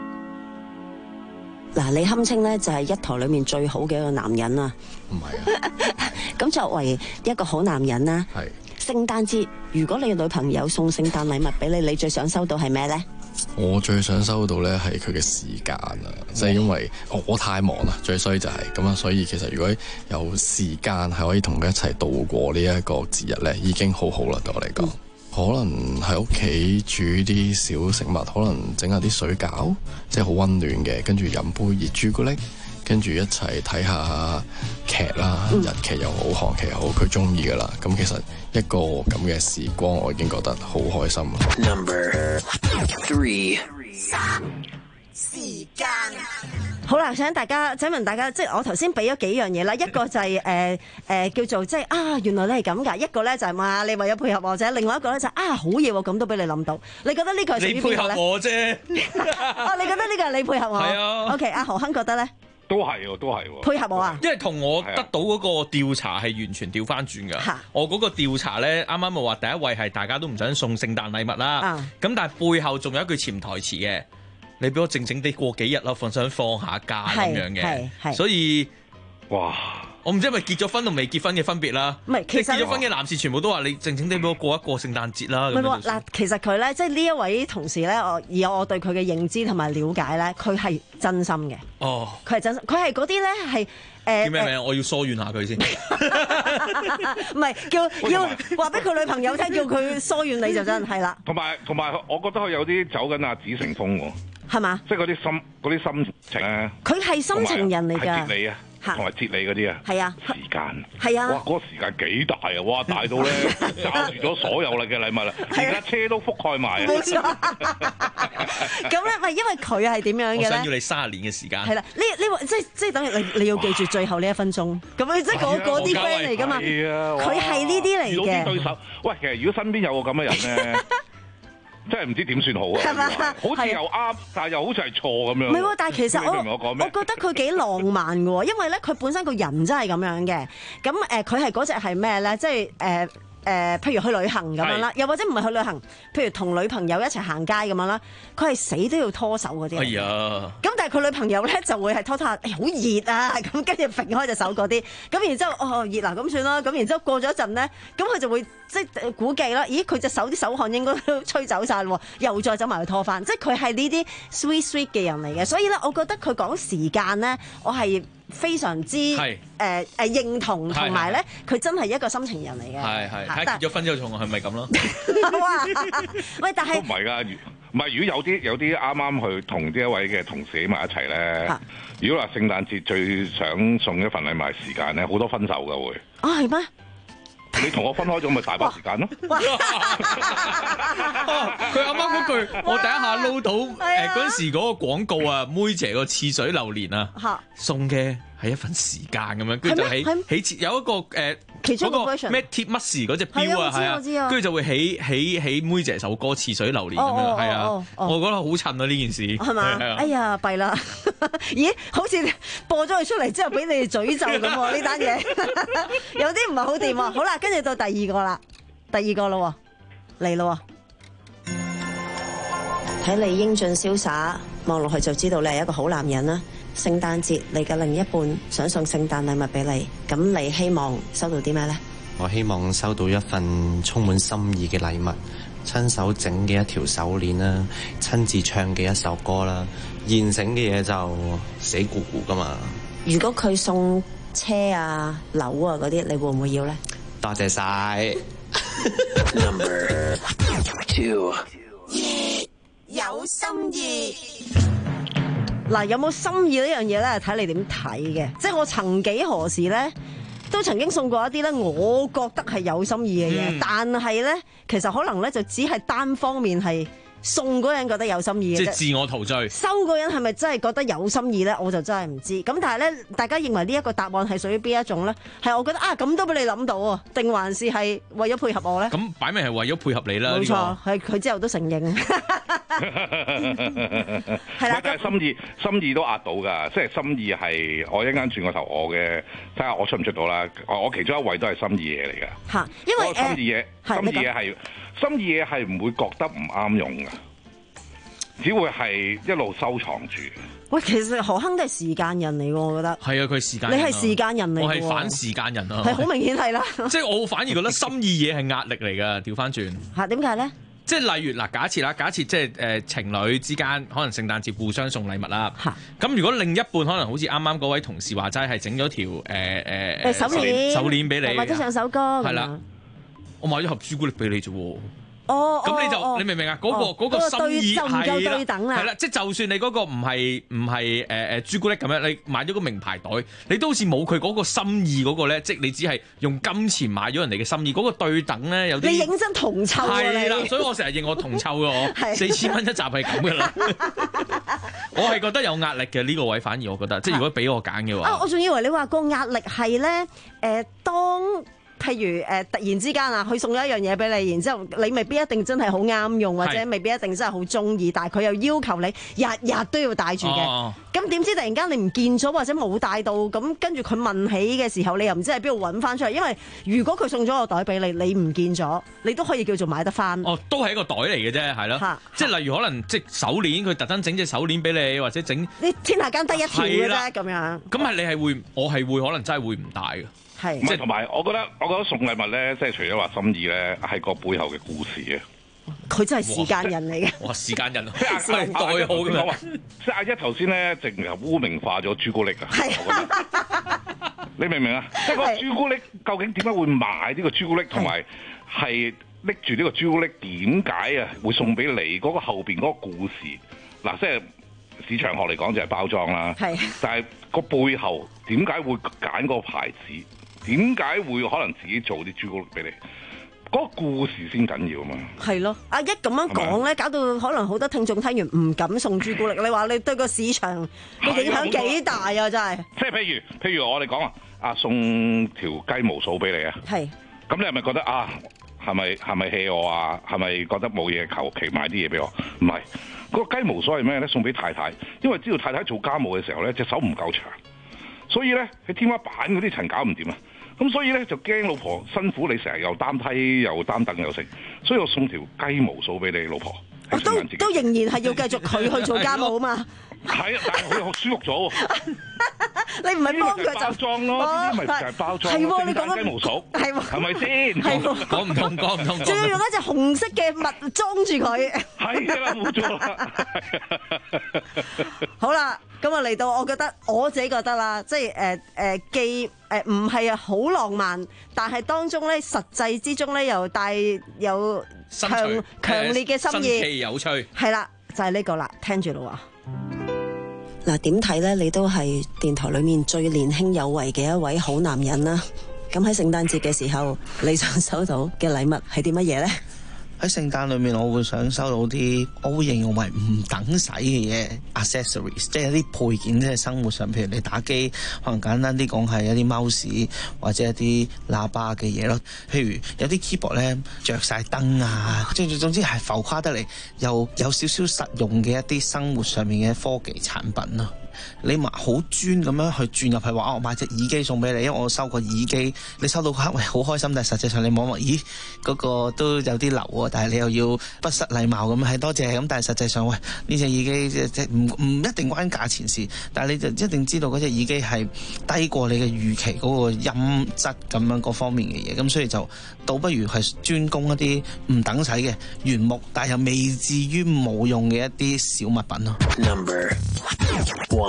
嗱，你堪稱咧就係一台裏面最好嘅一個男人啊， 唔係啊， 咁作為一個好男人啦，係聖誕節，如果你嘅女朋友送聖誕禮物俾你，你最想收到係咩咧？ 我最想收到咧係佢嘅時間啊，即係因為我太忙啦，最衰就係咁啊，所以其實如果有時間係可以同佢一齊度過呢一個節日咧，已經好好啦，對我嚟講。嗯、可能喺屋企煮啲小食物，可能整下啲水餃，即係好溫暖嘅，跟住飲杯熱朱古力，跟住一齊睇下劇啦，日劇又好，韓劇又好，佢中意噶啦。咁其實一個咁嘅時光，我已經覺得好開心。 Number three， 時間。好啦，想大家，請問大家，即係我頭先俾咗幾樣嘢啦，一個就係誒誒叫做即係啊，原來你係咁㗎，一個咧就係、是、話你為咗配合我啫，另外一個咧就係、啊好嘢喎，咁都俾你諗到，你覺得呢個係屬於邊個咧？你配合我啫。哦，你覺得呢個係你配合我？係啊。O K， 阿何亨覺得咧？ 都係喎，都係喎。 配合我啊？ 因為同我得到嗰個調查係完全調翻轉㗎。我嗰個調查咧，啱啱咪話第一位係大家都唔想送聖誕禮物啦。咁、啊、但係背後仲有一句潛台詞嘅，你俾我靜靜地過幾日啦，放想放下假咁樣嘅。所以， 哇！ 我唔知係咪結咗婚同未結婚嘅分別啦。 唔係，其實結咗婚嘅男士全部都話你靜靜地俾我過一過聖誕節啦。 唔係喎，嗱，其實佢咧，即係呢一位同事咧，我以我對佢嘅認知同埋了解咧，佢係真心嘅。 哦， 佢係真心，佢係嗰啲咧係。 叫咩名？我要疏遠下佢先。 唔係叫要話俾佢女朋友聽，叫佢疏遠你就真係啦。 同埋同埋，我覺得佢有啲走緊阿子成風喎。 係嘛？ 即係嗰啲心嗰啲心情咧。 佢係心情人嚟㗎。 係哲理啊，同埋哲理嗰啲啊。 係啊。 時間。 係啊。 哇！嗰個時間幾大啊！哇，大到咧揸住咗所有啦嘅禮物啦，連架車都覆蓋埋啊！ 冇錯。咁咧，咪因為佢係點樣嘅咧？ 我想要你卅年嘅時間。 係啦，呢呢即係即係等於你你要記住最後呢一分鐘。咁樣即係嗰嗰啲 friend 嚟㗎嘛。 係啊。 佢係呢啲嚟嘅。 遇到啲對手，喂，其實如果身邊有個咁嘅人咧。真係唔知點算好啊！ 係嘛？ 好似又啱，但係又好似係錯咁樣。 唔係喎，但係其實我我, 我覺得佢幾浪漫嘅喎，因為咧佢本身個人真係咁樣嘅。咁誒，佢係嗰隻係咩咧？即係誒。呃誒、呃，譬如去旅行咁樣啦，又或者唔係去旅行，譬如同女朋友一齊行街咁樣啦，佢係死都要拖手嗰啲。 哎呀！ 咁但係佢女朋友咧就會係拖拖下，誒、哎、好熱啊！咁跟住揈開隻手嗰啲，咁然之後哦熱啦，咁算啦。咁然之後過咗一陣咧，咁佢就會即係估計啦。咦，佢隻手啲手汗應該都吹走晒喎，又再走埋去拖翻。即係佢係呢啲 sweet sweet 嘅人嚟嘅，所以咧，我覺得佢講時間咧，我係非常之誒誒、呃、認同，同埋咧佢真係一個心情人嚟嘅。 係係，睇結咗婚之後仲係咪咁咯？ 喂，但係都唔係㗎，唔係如果有啲有啲啱啱去同呢一位嘅同事喺埋一齊咧，如果話聖誕節最想送一份禮物時間咧，好多分手㗎會。 啊係咩？ 你同我分開咗咪大把時間咯？ 佢啱啱嗰句，我第一下撈到誒嗰陣時嗰個廣告啊，妹姐個似水流年啊，送嘅係一份時間咁樣，跟住就起起有一個誒嗰個咩貼乜時嗰隻標啊，係啊，跟住就會起起起妹姐首歌似水流年咁樣，係啊，我覺得好襯啊呢件事係嘛？哎呀弊啦！咦，好似播咗佢出嚟之後俾你哋詛咒咁喎呢單嘢，有啲唔係好掂喎。好啦，跟住到第二個啦，第二個咯嚟咯，睇你英俊瀟灑，望落去就知道你係一個好男人啦。聖誕節你嘅另一半想送聖誕禮物俾你，咁你希望收到啲咩呢？ 我希望收到一份充滿心意嘅禮物，親手整嘅一條手鏈啦，親自唱嘅一首歌啦，現成嘅嘢就死咕咕噶嘛。 如果佢送車啊、樓啊嗰啲，你會唔會要呢？ 多謝晒。 Number two， 有心意。嗱，有冇心意呢樣嘢咧？睇你點睇嘅。即係我曾幾何時咧，都曾經送過一啲咧，我覺得係有心意嘅嘢，嗯、但係咧，其實可能咧就只係單方面係送嗰人覺得有心意嘅啫。 即係自我陶醉。 收嗰人係咪真係覺得有心意咧？我就真係唔知。咁但係咧，大家認為呢一個答案係屬於邊一種咧？係我覺得啊，咁都俾你諗到啊，定還是係為咗配合我咧？ 咁擺明係為咗配合你啦。 冇錯，係佢之後都承認。 係啦，但係心意心意都壓到㗎，即係心意係我一間轉個頭，我嘅睇下我出唔出到啦。我其中一位都係心意嘢嚟㗎。 嚇，因為心意嘢、呃，心意嘢係心意嘢係唔會覺得唔啱用㗎，只會係一路收藏住。 喂，其實何亨都係時間人嚟喎，我覺得。 係啊，佢係時間人。 你係時間人嚟喎。 我係反時間人啊。 係好明顯係啦。 即係我反而覺得心意嘢係壓力嚟㗎，調翻轉。 嚇，點解咧？ 即係例如嗱，假設啦，假設即係誒情侶之間可能聖誕節互相送禮物啦。咁如果另一半可能好似啱啱嗰位同事話齋係整咗條誒誒誒手鏈手鏈俾你， 或者唱首歌。係啦， 我買咗盒朱古力俾你啫喎。 哦， 咁你就、哦、你明唔明啊？嗰、嗰個嗰、哦嗰個心意係啦， 係啦，即係就算你嗰個唔係唔係誒誒朱古力咁樣，你買咗個名牌袋，你都好似冇佢嗰個心意嗰個咧，即係你只係用金錢買咗人哋嘅心意，嗰、嗰個對等咧有啲。 你認真銅臭啊！ 係啦，所以我成日認我銅臭嘅我，四千蚊一集係咁嘅啦。我係覺得有壓力嘅呢、呢個位，反而我覺得，即係如果俾我揀嘅話。 啊，我仲以為你話個壓力係咧誒當。 譬如誒、呃、突然之間啊，佢送咗一樣嘢俾你，然之後你未必一定真係好啱用，或者未必一定真係好中意，但係佢又要求你日日都要帶住嘅。咁、哦、點知突然間你唔見咗或者冇帶到，咁跟住佢問起嘅時候，你又唔知喺邊度揾翻出嚟。因為如果佢送咗個袋俾你，你唔見咗，你都可以叫做買得翻。 哦，都係一個袋嚟嘅啫，係咯。即係例如可能即係手鏈，佢特登整隻手鏈俾你，或者整你天下間得一條嘅啫咁樣。 咁係你係會，我係會可能真係會唔帶嘅。 係， 即係同埋，我覺得我覺得送禮物咧，即係除咗話心意咧，係個背後嘅故事嘅。 佢真係時間人嚟嘅。 哇！時間人， 即係阿代號咁樣。 即係阿一頭先咧，淨係污名化咗朱古力啊！係，你明唔明啊？即係個朱古力究竟點解會買呢個朱古力，同埋係拎住呢個朱古力點解啊會送俾你？嗰個後邊嗰個故事，嗱，即係市場學嚟講就係包裝啦。係，但係個背後點解會揀個牌子？點解會可能自己做啲朱古力俾你？嗰、那個故事先緊要啊嘛。係咯，阿一咁樣講咧，搞到可能好多聽眾聽完唔敢送朱古力。你話你對個市場嘅影響幾大啊？真係。即係譬如譬如我哋講啊，啊送條雞毛掃俾你啊。係。咁你係咪覺得啊？係咪係咪氣我啊？係咪覺得冇嘢求其買啲嘢俾我？唔係，嗰、那個雞毛掃係咩咧？送俾太太，因為知道太太做家務嘅時候咧，隻手唔夠長，所以咧喺天花板嗰啲塵搞唔掂啊。咁所以咧就驚老婆辛苦，你成日又擔梯又擔凳又食，所以我送條雞毛掃俾你老婆。我都都仍然係要繼續佢去做家務啊嘛。係啊，但係佢好舒服咗喎。你唔係幫佢就包裝咯，呢啲咪就係包裝。係喎，你講緊雞毛掃，係喎，係咪先？係喎，講唔通，講唔通。仲要用一隻紅色嘅襪裝住佢。係啦，冇錯啦。好啦，咁啊嚟到，我覺得我自己覺得啦，即係誒誒既誒唔係啊好浪漫，但係當中咧實際之中咧又帶有強強烈嘅心意，新奇有趣。係啦，就係呢個啦，聽住咯喎。嗱，點睇咧？你都係電台裏面最年輕有為嘅一位好男人啦。咁喺聖誕節嘅時候，你想收到嘅禮物係啲乜嘢咧？喺聖誕裏面，我會想收到啲，我會形容為唔等使嘅嘢 accessories， 即係一啲配件，即係生活上，譬如你打機，可能簡單啲講係一啲 mouse 或者一啲喇叭嘅嘢咯。譬如有啲 keyboard 咧着晒燈啊，即係總之係浮誇得嚟，又有少少實用嘅一啲生活上面嘅科技產品咯。你買好專咁樣去轉入去話，我買隻耳機送俾你，因為我收過耳機，你收到嗰刻喂好開心，但係實際上你望望，咦嗰、嗰個都有啲流喎，但係你又要不失禮貌咁係多謝咁，但係實際上喂呢隻耳機即即唔唔一定關價錢事，但係你就一定知道嗰隻耳機係低過你嘅預期嗰個音質咁樣各方面嘅嘢，咁所以就倒不如係專攻一啲唔等使嘅原木，但係又未至於冇用嘅一啲小物品咯。Number one。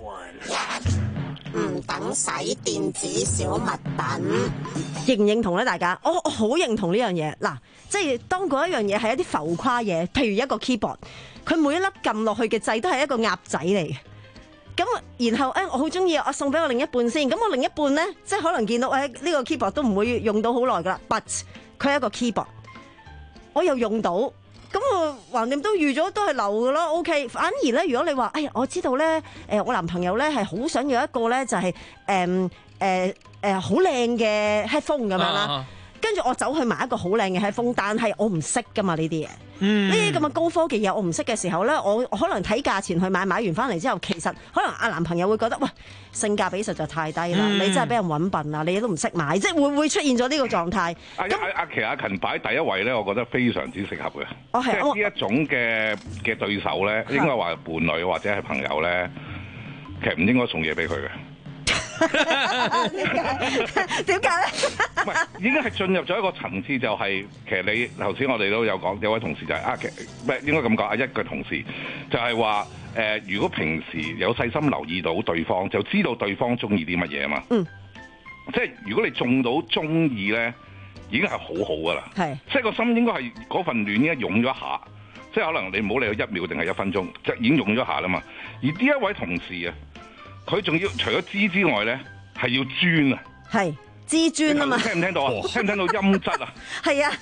唔等使電子小物品，認唔認同咧？大家，我我好認同呢樣嘢。嗱，即係當嗰一樣嘢係一啲浮誇嘢，譬如一個 keyboard，佢每一粒撳落去嘅掣都係一個鴨仔嚟嘅。咁然後誒、哎，我好中意，我送俾我另一半先。咁我另一半咧，即係可能見到誒呢、哎這個 keyboard 都唔會用到好耐噶啦，but 佢係一個 keyboard，我又用到。咁我橫掂都預咗都係流嘅咯 ，OK。反而咧，如果你話，哎呀，我知道咧，誒，我男朋友咧係好想要一個咧，就係誒誒誒好靚嘅 headphone 咁樣啦。跟住我走去買一個好靚嘅 headphone，但係我唔識噶嘛呢啲嘢。呢啲咁嘅高科技嘢我唔識嘅時候咧，我可能睇價錢去買，買完翻嚟之後，其實可能阿男朋友會覺得，喂，性價比實在太低啦，嗯、你真係俾人揾笨啦，你都唔識買，即係會會出現咗呢個狀態。阿阿阿奇阿勤擺第一位咧，我覺得非常之適合嘅。哦，係，即係呢一種嘅嘅對手咧，應該話伴侶或者係朋友咧，其實唔應該送嘢俾佢嘅。點解？點解咧？唔係，已經係進入咗一個層次，就係、是、其實你頭先我哋都有講，有位同事就係、是、啊，其實唔係應該咁講，阿一個同事就係話誒，如果平時有細心留意到對方，就知道對方中意啲乜嘢啊嘛。嗯。即係如果你中到中意咧，已經係好好噶啦。係。即係個心應該係嗰份暖已經湧咗一下，即係可能你唔好理佢一秒定係一分鐘，即係已經湧咗下啦嘛。而呢一位同事啊。佢仲要除咗知之外咧，係要專啊，係知專啊嘛。聽唔聽到啊？聽唔聽到音質啊？係啊，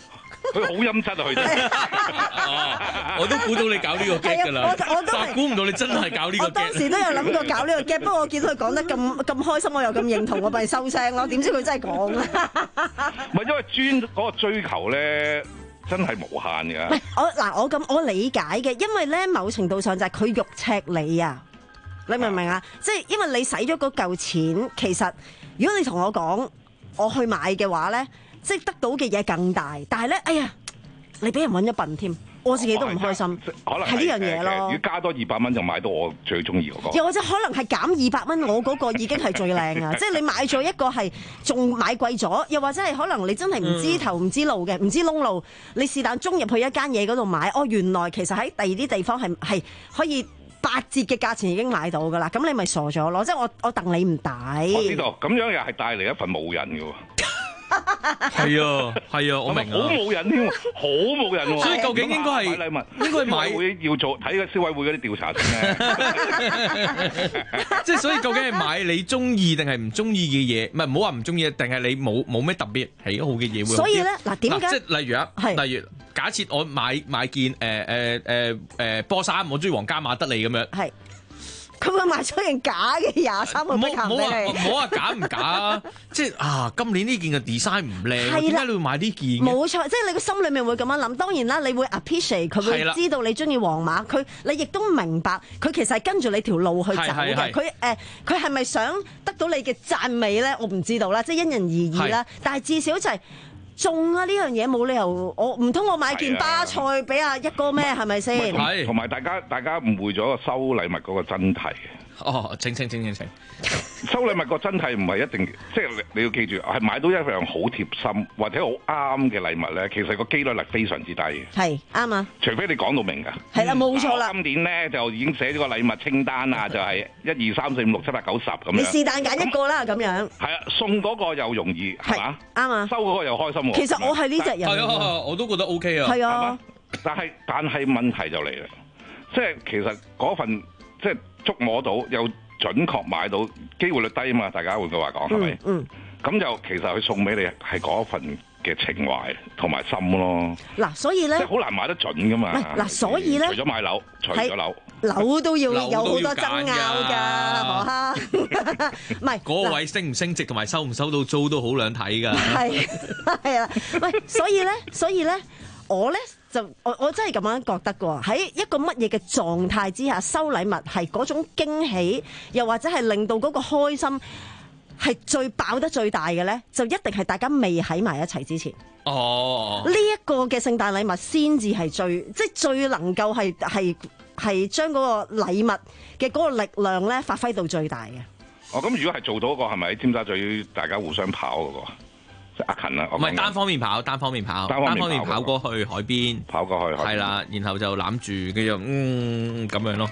佢好陰質啊，佢哋。 哦，我都估到你搞呢個 gag 㗎啦， 我我都但估唔到你真係搞呢個 gag。 我當時都有諗過搞呢個 gag， 不過我見到佢講得咁咁開心，我又咁認同，我咪收聲咯。點知佢真係講啊？ 唔係因為專嗰個追求咧。真係無限㗎。 唔係我嗱，我咁我理解嘅，因為咧某程度上就係佢肉赤你啊，你明唔明啊？即係因為你使咗嗰嚿錢，其實如果你同我講我去買嘅話咧，即係得到嘅嘢更大，但係咧，哎呀，你俾人揾咗笨添。我自己都唔開心， 可能係呢樣嘢咯。 如果加多二百蚊就買到我最中意嗰個， 又或者可能係減二百蚊，我嗰個已經係最靚啊！即係你買咗一個係仲買貴咗，又或者係可能你真係唔知頭唔知路嘅，唔知窿路，你是但中入去一間嘢嗰度買，哦，原來其實喺第二啲地方係係可以八折嘅價錢已經買到㗎啦，咁你咪傻咗咯！即係我我戥你唔抵。 我知道，咁樣又係帶嚟一份冇癮嘅喎。 係啊，係啊，我明啊， 好冇癮添，好冇癮喎。 所以究竟應該係買禮物， 應該買會要做睇個消委會嗰啲調查先咧。 即係所以究竟係買你中意定係唔中意嘅嘢？唔係唔好話唔中意，定係你冇冇咩特別喜好嘅嘢會？ 所以咧，嗱點解？ 即係例如啊，例如假設我買買件誒誒誒誒波衫，我中意皇家馬德里咁樣。係。 佢會賣咗件假嘅廿三號碧咸俾你。 唔好話假唔假啊！即係啊，今年呢件嘅 design 唔靚，點解你會買呢件？ 冇錯，即係你個心裏面會咁樣諗。當然啦，你會 appreciate 佢會知道你中意皇馬，佢你亦都明白佢其實係跟住你條路去走嘅。佢誒佢係咪想得到你嘅讚美咧？我唔知道啦，即係因人而異啦。但係至少就係、是。中啊！呢樣嘢冇理由，我唔通我買件巴塞俾阿一哥咩？係咪先？ 係，同埋大家大家誤會咗個收禮物嗰個真諦。 哦，請請請請請， 收禮物個真諦唔係一定，即係你你要記住，係買到一樣好貼心或者好啱嘅禮物咧，其實個機率係非常之低嘅。 係啱啊！ 除非你講到明㗎。 係啦，冇錯啦。 今年咧就已經寫咗個禮物清單啊，就係一二三四五六七八九十咁樣。 你是但揀一個啦，咁樣。 係啊，送嗰個又容易，係嘛？ 啱啊。 收嗰個又開心喎。 其實我係呢隻人。 係啊，我都覺得 OK 啊。 係啊。 但係但係問題就嚟啦，即係其實嗰份即係捉摸到又準確買到，機會率低啊嘛，大家換句話講係咪？嗯。咁就其實佢送俾你係嗰份嘅情懷同埋心咯。嗱， 所以咧， 即係好難買得準噶嘛。 嗱，所以咧， 除咗買樓，除咗樓， 樓都要有好多爭拗㗎，何哈？唔係嗰個位升唔升值同埋收唔收到租都好兩睇㗎。 係係啊，喂，所以咧，所以咧，我咧。就我我真係咁樣覺得嘅喎，喺一個乜嘢嘅狀態之下收禮物係嗰種驚喜，又或者係令到嗰個開心係最爆得最大嘅咧，就一定係大家未喺埋一齊之前。 哦， 呢一個嘅聖誕禮物先至係最即係最能夠係係係將嗰個禮物嘅嗰個力量咧發揮到最大嘅。 哦，咁如果係做到嗰個係咪喺尖沙咀大家互相跑嗰個？阿勤啊， 唔係單方面跑，單方面跑，單方面跑過去海邊， 跑過去， 係啦，然後就攬住，跟住嗯咁樣咯。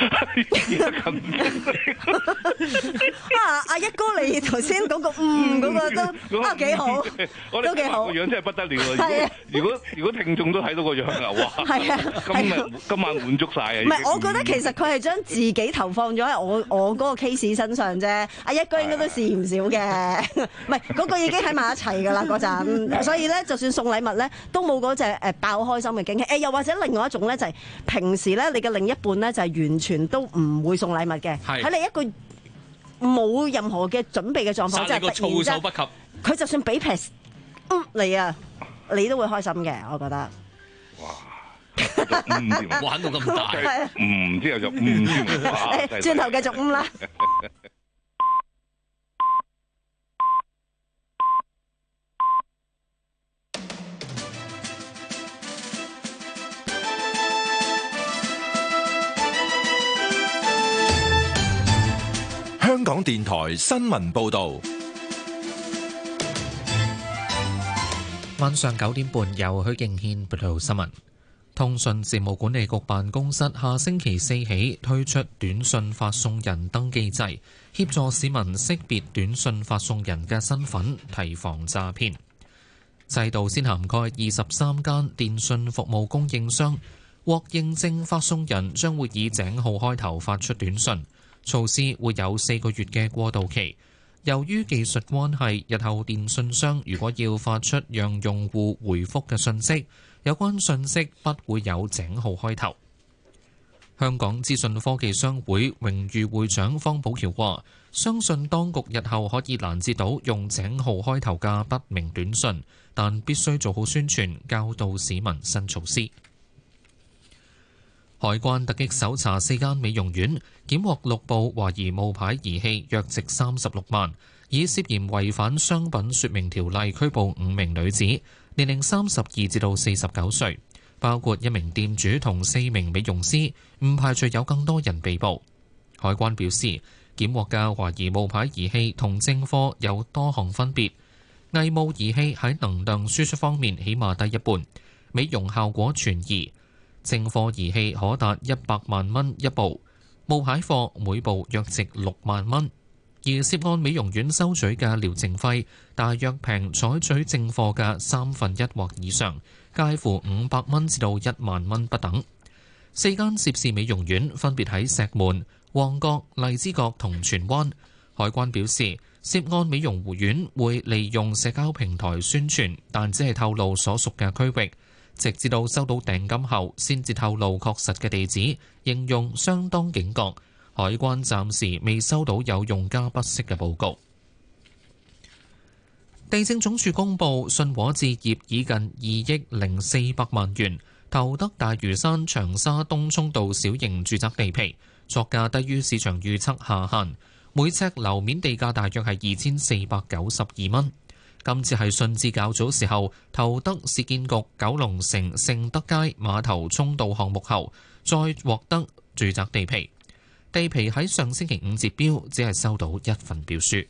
啊，阿一哥你頭先嗰個嗯嗰個都啊幾好，都幾好。 個樣真係不得了啊！如果如果聽眾都睇到個樣啊，哇！係啊，今日今晚滿足晒啊！ 唔係，我覺得其實佢係將自己投放咗喺我我嗰個 case 身上啫。阿一哥應該都試唔少嘅，唔係嗰個已經喺埋一齊。係噶啦嗰陣，所以咧就算送禮物咧，都冇嗰隻誒爆開心嘅驚喜。誒又或者另外一種咧，就係平時咧，你嘅另一半咧就係完全都唔會送禮物嘅，喺你一個冇任何嘅準備嘅狀況，即係措手不及。 佢就算俾 pass 嗯你啊，你都會開心嘅，我覺得。 哇！嗯， 玩到咁大， 嗯之後就嗯， 轉頭繼續嗯啦。 香港電台新聞報道， 晚上九點半由許敬軒報道新聞。通訊事務管理局辦公室下星期四起推出短信發送人登記制，協助市民識別短信發送人嘅身份，提防詐騙。制度先涵蓋二十三間電訊服務供應商，獲認證發送人將會以井號開頭發出短信。措施會有四個月嘅過渡期， 由於技術關係，日後電訊商如果要發出讓用戶回覆嘅訊息，有關訊息不會有井號開頭。香港資訊科技商會榮譽會長方保僑話，相信當局日後可以攔截到用井號開頭嘅不明短訊，但必須做好宣傳，教導市民新措施。海關突擊搜查四間美容院，檢獲六部懷疑冒牌儀器，約值三十六萬，以涉嫌違反商品說明條例拘捕五名女子，年齡三十二至到四十九歲，包括一名店主同四名美容師，唔排除有更多人被捕。海關表示，檢獲嘅懷疑冒牌儀器同正貨有多項分別，偽冒儀器喺能量輸出方面起碼低一半，美容效果存疑。正貨儀器可達一百萬蚊一部，冒牌貨每部約值六萬蚊。而涉案美容院收取嘅療程費，大約平採取正貨嘅三分一或以上，介乎五百蚊至到一萬蚊不等。四間涉事美容院分別喺石門、旺角、荔枝角同荃灣。海關表示，涉案美容院會利用社交平台宣傳，但只係透露所屬嘅區域。直至到收到訂金後，先至透露確實嘅地址，形容相當警覺。海關暫時未收到有用家不適嘅報告。地政總署公布，信和置業以近二億零四百萬元投得大嶼山長沙東涌道小型住宅地皮，作價低於市場預測下限，每尺樓面地價大約係二千四百九十二蚊。今次係信置較早時候投得市建局九龍城盛德街碼頭涌道項目後，再獲得住宅地皮。地皮喺上星期五截標，只係收到一份標書。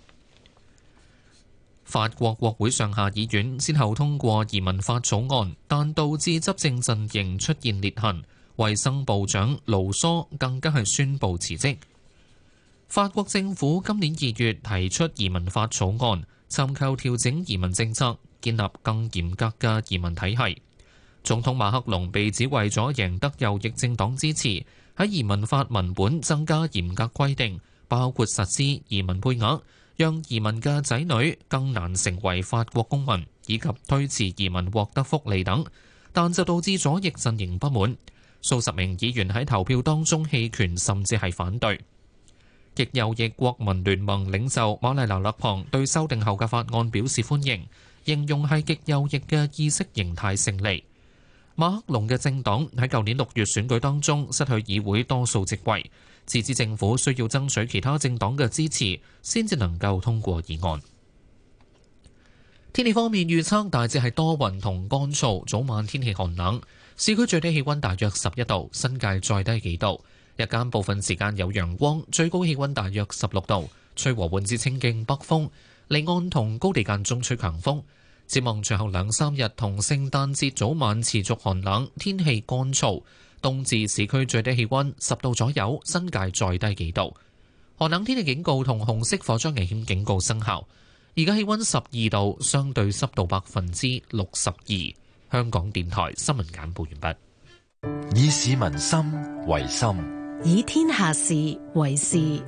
法國國會上下議院先後通過移民法草案，但導致執政陣營出現裂痕。衛生部長盧梭更加係宣布辭職。法國政府今年二月提出移民法草案，尋求調整移民政策，建立更嚴格嘅移民體系。總統馬克龍被指為咗贏得右翼政黨支持，喺移民法文本增加嚴格規定，包括實施移民配額，讓移民嘅仔女更難成為法國公民，以及推遲移民獲得福利等，但就導致左翼陣營不滿，數十名議員喺投票當中棄權，甚至係反對。極右翼國民聯盟領袖瑪麗娜勒龐對修訂後嘅法案表示歡迎，形容係極右翼嘅意識形態勝利。馬克龍嘅政黨喺舊年六月選舉當中失去議會多數席位，自治政府需要爭取其他政黨嘅支持，先至能夠通過議案。天氣方面預測大致係多雲同乾燥，早晚天氣寒冷，市區最低氣溫大約十一度，新界再低幾度。日間部分時間有陽光，最高氣溫大約十六度，吹和緩至清勁北風，離岸同高地間中吹強風。展望隨後兩三日同聖誕節早晚持續寒冷，天氣乾燥，冬至市區最低氣溫十度左右，新界再低幾度。寒冷天氣警告同紅色火災危險警告生效。而家氣溫十二度，相對濕度百分之六十二。香港電台新聞簡報完畢。 以市民心為心， 以天下事為事。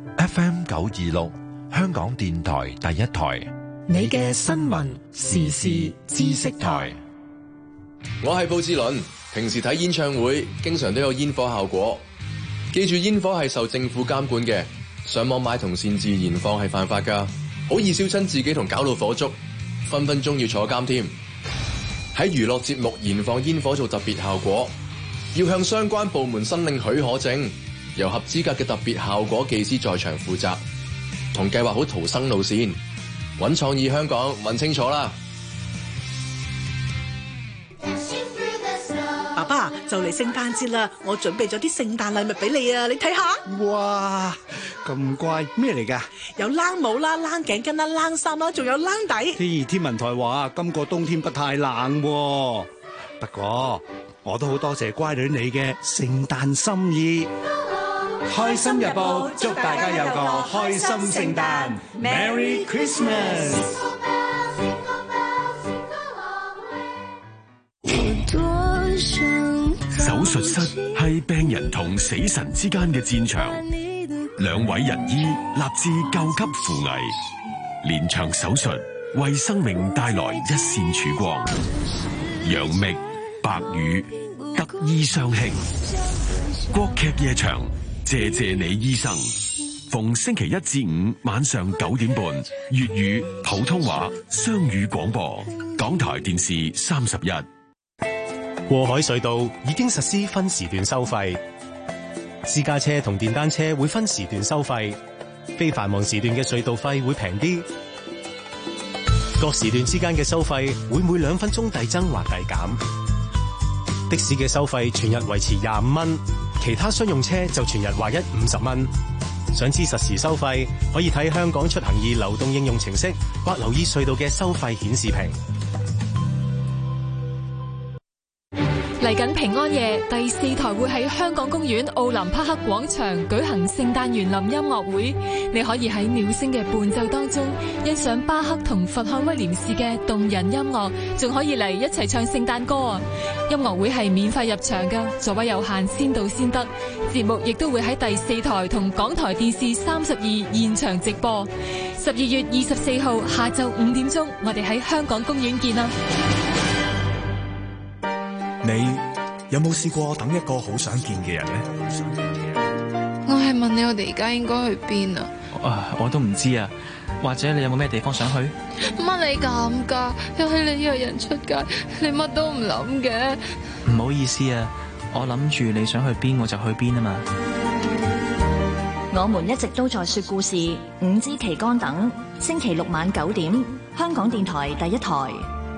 F M 九二六，香港電台第一台。 你嘅新聞時事知識台。 我係布志倫，平時睇演唱會經常都有煙火效果。記住煙火係受政府監管嘅，上網買同擅自燃放係犯法噶，好易燒親自己同搞到火燭，分分鐘要坐監添。喺娛樂節目燃放煙火做特別效果，要向相關部門申領許可證，由合資格嘅特別效果技師在場負責，同計劃好逃生路線。搵創意香港，問清楚啦！ 爸爸，就嚟聖誕節啦，我準備咗啲聖誕禮物俾你啊，你睇下。哇， 咁乖，咩嚟㗎？ 有冷帽啦、冷頸巾啦、冷衫啦，仲有冷底。 天天文台話今個冬天不太冷喎，不過我都好多謝乖女你嘅聖誕心意。開心日報祝大家有個開心聖誕 ，Merry Christmas！ 手術室係病人同死神之間嘅戰場， 兩位仁醫立志救急扶危，連場手術為生命帶來一線曙光。楊冪、白宇得醫相慶，國劇夜場謝謝你醫生。逢星期一至五晚上九點半，粵語、普通話雙語廣播，港台電視三十一。 過海隧道已經實施分時段收費，私家車同電單車會分時段收費，非繁忙時段嘅隧道費會平啲。各時段之間嘅收費會每兩分鐘遞增或遞減。的士嘅收費全日維持廿五蚊，其他商用車就全日劃一五十蚊。想知實時收費，可以睇香港出行易流動應用程式，或留意隧道嘅收費顯示屏。 嚟緊平安夜，第四台會喺香港公園奧林匹克廣場舉行聖誕園林音樂會，你可以喺鳥聲嘅伴奏當中欣賞巴克同佛漢威廉士嘅動人音樂，仲可以嚟一齊唱聖誕歌啊！音樂會係免費入場噶，座位有限，先到先得。節目亦都會喺第四台同港台電視三十二現場直播。十二月二十四號下晝五點鐘，我哋喺香港公園見啦！ 你有冇試過等一個好想見嘅人呢？ 我係問你，我哋而家應該去邊啊？ 啊，我都唔知啊。或者你有冇咩地方想去？ 乜你咁噶？又係你約人出街，你乜都唔諗嘅。 唔好意思啊，我諗住你想去邊我就去邊啊嘛。 我們一直都在說故事，五枝旗杆等，星期六晚九點，香港電台第一台。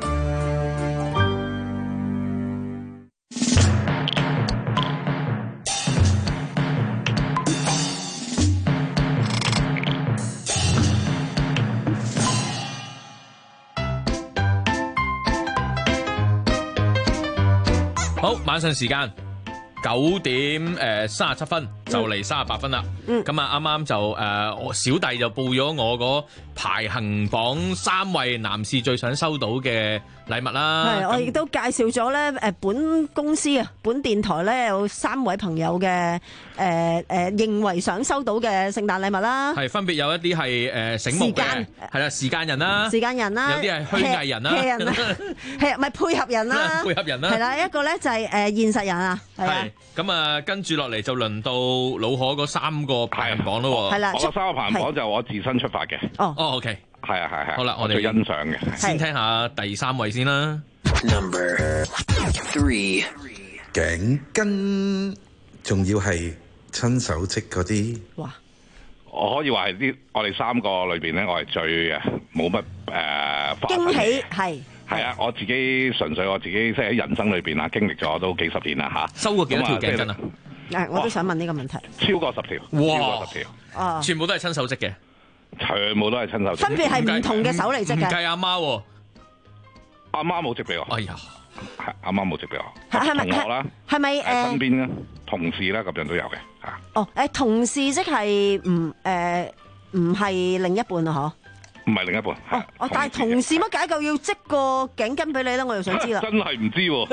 好，晚上時間九點誒三十七分，就嚟三十八分啦。咁啊、嗯，啱啱就誒、呃，小弟就報咗我個排行榜三位男士最想收到嘅禮物啦。係，我亦都介紹咗咧誒，本公司啊，本電台咧有三位朋友嘅誒誒認為想收到嘅聖誕禮物啦。係分別有一啲係誒醒目嘅，係啦，時間人啦，時間人啦，有啲係虛偽人啦，人啦，係咪配合人啦？配合人啦，係啦，一個咧就係誒現實人啊，係啊。咁啊，跟住落嚟就輪到老可嗰三個排行榜咯。係啦， 我三個排行榜就我自身出發嘅。哦，哦 ，OK， 係啊，係係。 好啦，我哋最欣賞嘅， 先聽下第三位先啦。 Number three， 頸巾，仲要係親手織嗰啲。哇！ 我可以話係啲我哋三個裏邊咧，我係最誒冇乜誒驚喜係。係啊，我自己純粹我自己即係喺人生裏邊啊，經歷咗都幾十年啦嚇。收過幾多條頸巾啊？誒，我都想問呢個問題。超過十條。哇！超過十條。哦。全部都係親手織嘅。全部都係親手織。分別係唔同嘅手嚟織嘅。唔計阿媽喎。阿媽冇織俾我。哎呀，係阿媽冇織俾我。係咪同學啦？係咪誒？身邊咧，同事啦，咁樣都有嘅嚇。哦，誒同事即係唔誒唔係另一半啊？嗬？唔係另一半。哦，哦，但係同事乜解究要織個頸巾俾你咧？我又想知啦。真係唔知喎。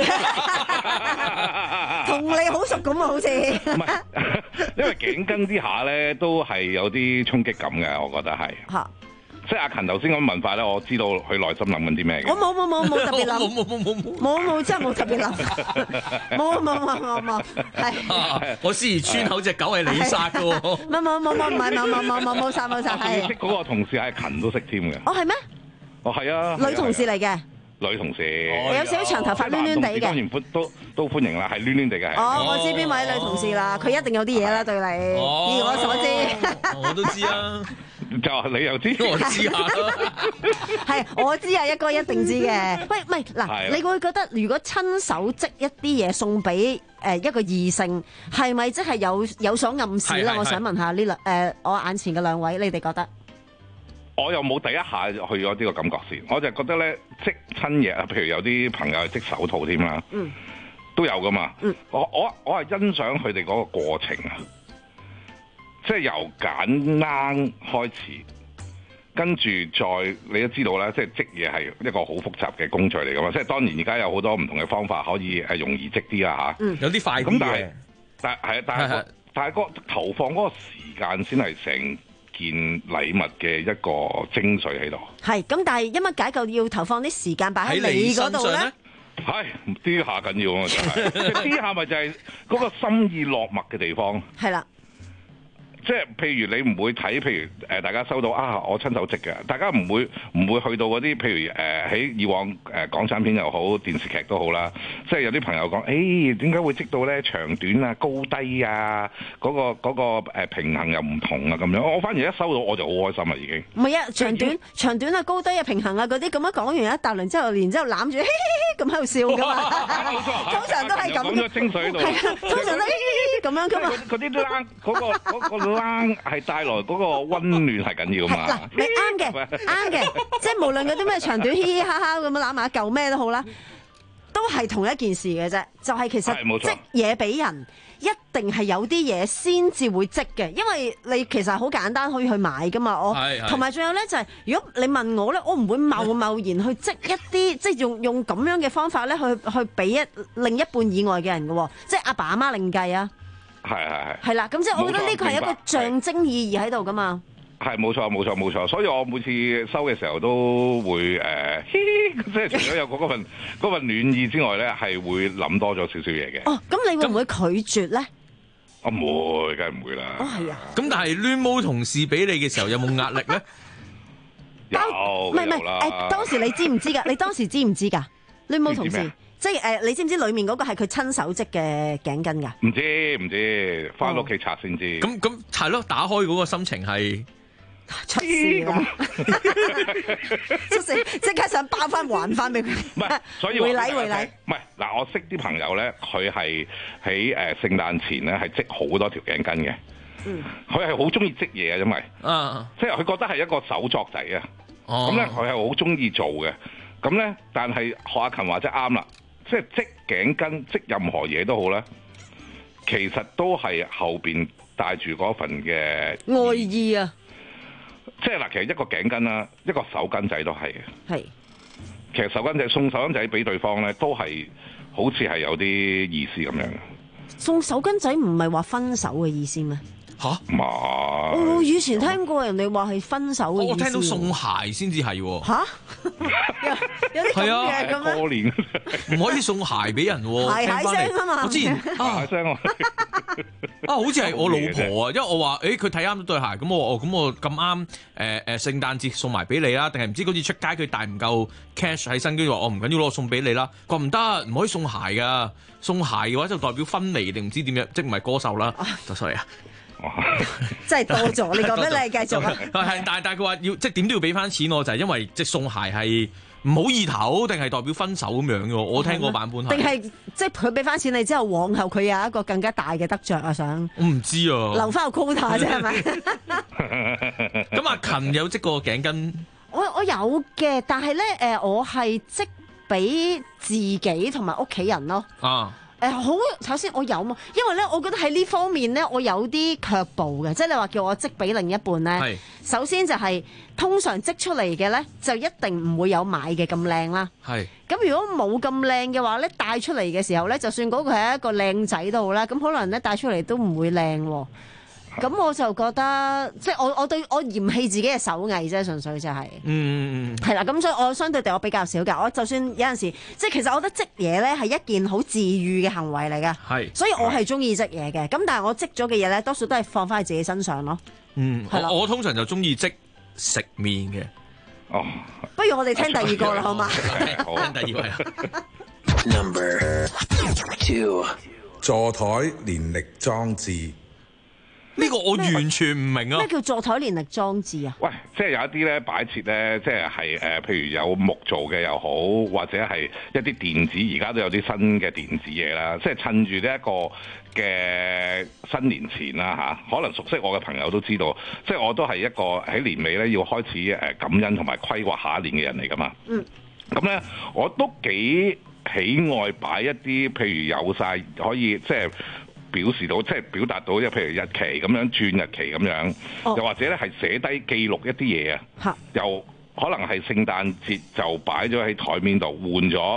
同你好熟咁啊，好似。唔係，因為頸巾之下咧，都係有啲衝擊感嘅，我覺得係。嚇！即係阿勤頭先咁問法咧，我知道佢內心諗緊啲咩嘅。我冇冇冇冇特別諗。冇冇冇冇冇。冇冇真係冇特別諗。冇冇冇冇冇。係。我思疑村口隻狗係你殺嘅喎。冇冇冇冇唔係冇冇冇冇冇殺冇殺係。識嗰個同事係勤都識添嘅。哦係咩？哦係啊。女同事嚟嘅。女同事。有少少長頭髮攣攣地嘅。當然歡都都歡迎啦，係攣攣地嘅。哦，我知邊位女同事啦，佢一定有啲嘢啦對你。哦。以我所知。我都知啊。就你又知，我知下咯。係，我知啊，一哥一定知嘅。喂，唔係嗱，你會覺得如果親手織一啲嘢送俾誒一個異性，係咪即係有有所暗示咧？我想問下呢兩誒我眼前嘅兩位，你哋覺得？我又冇第一下去咗呢個感覺先，我就覺得咧織親嘢啊，譬如有啲朋友係織手套添啦，嗯，都有噶嘛。嗯，我我我係欣賞佢哋嗰個過程啊。即係由揀啱開始，跟住再你都知道啦，即係織嘢係一個好複雜嘅工序嚟噶嘛。即係當然而家有好多唔同嘅方法可以係容易織啲啦嚇。嗯，有啲快啲嘅。但係但係但係但係個投放嗰個時間先係成件禮物嘅一個精髓喺度。 係咁，但係因為解救要投放啲時間擺喺你嗰度咧？ 係呢下緊要啊！就係呢下咪就係嗰個心意落墨嘅地方。 係啦。 即係譬如你唔會睇，譬如誒大家收到啊，我親手織嘅，大家唔會唔會去到嗰啲，譬如誒喺、呃、以往誒、呃、港產片又好，電視劇都好啦。即係有啲朋友講，誒點解會織到咧長短啊、高低啊，嗰、嗰個嗰、嗰個呃、平衡又唔同啊咁樣。我反而一收到我就好開心啦，已經。 唔係啊，長短長短啊、高低啊、平衡啊嗰啲咁樣講完一大輪之後，然之後攬住嘻嘻咁喺度笑㗎嘛。通常都係咁。 講咗精髓喺度。 係啊，通常都嘻嘻咁樣㗎嘛。 嗰啲冷嗰個嗰個冷係帶來嗰個溫暖係緊要嘛。 嗱，你啱嘅，啱嘅，即係無論嗰啲咩長短嘻嘻哈哈咁樣攬埋一嚿咩都好啦，都係同一件事嘅啫。就係、是、其實織嘢俾人，一定係有啲嘢先至會織嘅，因為你其實好簡單可以去買噶嘛。我同埋仲有咧就係、是，如果你問我咧，我唔會貿貿然去織一啲，即係用用咁樣嘅方法咧去去俾一另一半以外嘅人嘅，即係阿爸阿媽另計啊。 係係係。係啦，咁即係我覺得呢個係一個象徵意義喺度噶嘛。 係冇錯冇錯冇錯，所以我每次收嘅時候都會誒、呃，即係除咗有嗰份嗰份暖意之外咧，係會諗多咗少少嘢嘅。 哦，咁你會唔會拒絕咧？ 我唔會，梗係唔會啦。 哦，係啊。 咁但係攣毛同事俾你嘅時候有冇壓力咧？ 有， 唔係唔係誒，當時你知唔知㗎？你當時知唔知㗎？攣毛同事。即係誒，你知唔知裏面嗰個係佢親手織嘅頸巾㗎？ 唔知唔知，翻屋企拆先知。 咁咁係咯，打開嗰個心情係出事啦！出事，即刻想包翻還翻俾佢。 唔係，所以回禮回禮。 唔係嗱，我識啲朋友咧，佢係喺誒聖誕前咧係織好多條頸巾嘅。嗯。佢係好中意織嘢啊，因為啊，即係佢覺得係一個手作仔啊。哦。咁咧，佢係好中意做嘅。咁咧，但係學阿勤話即係啱啦。即係織頸巾、織任何嘢都好啦，其實都係後邊帶住嗰份嘅愛意啊！ 即係嗱，其實一個頸巾啦，一個手巾仔都係嘅。係，其實手巾仔送手巾仔俾對方咧，都係好似係有啲意思咁樣。 送手巾仔唔係話分手嘅意思咩？ 吓？ 唔係。 我以前聽過人哋話係分手嘅意思。 我聽到送鞋先至係喎。 吓？有啲咁嘅咁過年唔可以送鞋俾人喎。 鞋鞋聲啊嘛。 我之前啊鞋聲啊。 啊，好似係我老婆啊，因為我話誒佢睇啱咗對鞋，咁我哦咁我咁啱誒誒聖誕節送埋俾你啦，定係唔知嗰次出街佢帶唔夠 cash 喺身，跟住話我唔緊要攞送俾你啦。佢話唔得，唔可以送鞋噶，送鞋嘅話就代表分離定唔知點樣，即係唔係歌手啦。就 sorry 啊。 真係多咗，你講俾你繼續啊。 係，但係但係佢話要即係點都要俾翻錢我，就係因為即係送鞋係唔好意頭，定係代表分手咁樣嘅。我聽過版本係。定係即係佢俾翻錢你之後，往後佢有一個更加大嘅得着啊！想我唔知啊， 留翻個 quota 啫係咪？ 咁阿勤有織過頸巾？ 我我有嘅，但係咧誒，我係織俾自己同埋屋企人咯。啊。誒好，首先我有嘛，因為咧，我覺得喺呢方面咧，我有啲卻步嘅，即係你話叫我織俾另一半咧，首先就係、是、通常織出嚟嘅咧，就一定唔會有買嘅咁靚啦。係。咁如果冇咁靚嘅話咧，帶出嚟嘅時候咧，就算嗰個係一個靚仔都好啦，咁可能咧帶出嚟都唔會靚喎。咁我就覺得，即係我我對我嫌棄自己嘅手藝啫，純粹就係、是，嗯嗯嗯，係啦。咁所以我相對地我比較少㗎。我就算有陣時，即係其實我覺得織嘢咧係一件好治癒嘅行為嚟㗎。係，所以我係中意織嘢嘅。咁但係我織咗嘅嘢咧，多數都係放翻喺自己身上咯。嗯，係啦。我通常就中意織食麵嘅。哦，不如我哋聽第二個啦，好嘛？好，聽第二位啊。Number two， 座台連力裝置。 呢個我完全唔明啊！咩叫座台連力裝置啊？ 喂，即係有一啲咧擺設咧，即係係誒，譬如有木做嘅又好，或者係一啲電子，而家都有啲新嘅電子嘢啦。即係趁住呢一個嘅新年前啦嚇，可能熟悉我嘅朋友都知道，即係我都係一個喺年尾咧要開始誒感恩同埋規劃下一年嘅人嚟噶嘛。嗯。咁咧，我都幾喜愛擺一啲，譬如有晒可以即係。表示到即係表達到，即係譬如日期咁樣轉日期咁樣，又、哦、或者咧係寫低記錄一啲嘢啊，又可能係聖誕節就擺咗喺台面度換咗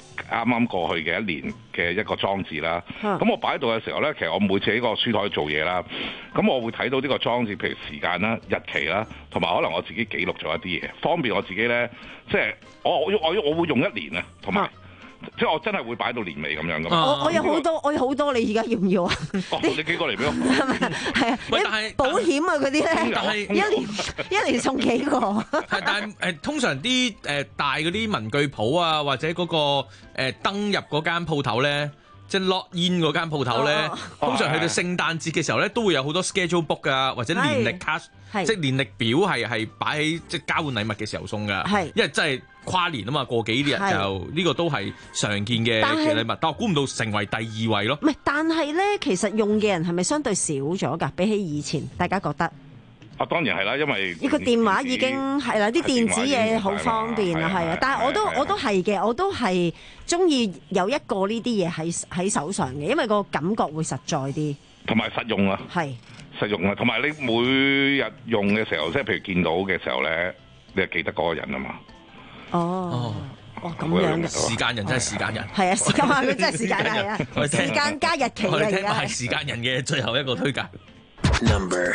啱啱過去嘅一年嘅一個裝置啦。咁、嗯、我擺喺度嘅時候咧，其實我每次喺個書台做嘢啦，咁我會睇到呢個裝置，譬如時間啦、日期啦，同埋可能我自己記錄咗一啲嘢，方便我自己咧，即係我我我我會用一年啊，同埋。即係我真係會擺到年尾咁樣噶嘛？ 我我有好多，我有好多，你而家要唔要啊？ 哦，你寄過嚟俾我。 係啊，但係保險啊嗰啲咧，但係一年一年送幾個。 係，但係誒通常啲誒大嗰啲文具鋪啊，或者嗰個誒登入嗰間鋪頭咧，即係 lock in 嗰間鋪頭咧，通常去到聖誕節嘅時候咧，都會有好多 schedule book 啊，或者年歷卡，即係年歷表係係擺喺即係交換禮物嘅時候送㗎。係，因為真係。跨年啊嘛，過幾日就呢個都係常見嘅嘅禮物，但我估唔到成為第二位咯。 唔係，但係咧，其實用嘅人係咪相對少咗㗎？比起以前，大家覺得？ 啊，當然係啦，因為呢個電話已經係啦，啲電子嘢好方便啦，係啊。但係我都我都係嘅，我都係中意有一個呢啲嘢喺喺手上嘅，因為個感覺會實在啲，同埋實用啊。係實用啊，同埋你每日用嘅時候，即係譬如見到嘅時候咧，你係記得嗰個人啊嘛。哦，哦咁樣嘅時間人真係時間人， 係啊，時間啊，佢真係時間係啊，時間加日期啊， 我哋聽而係時間人嘅最後一個推介。 Number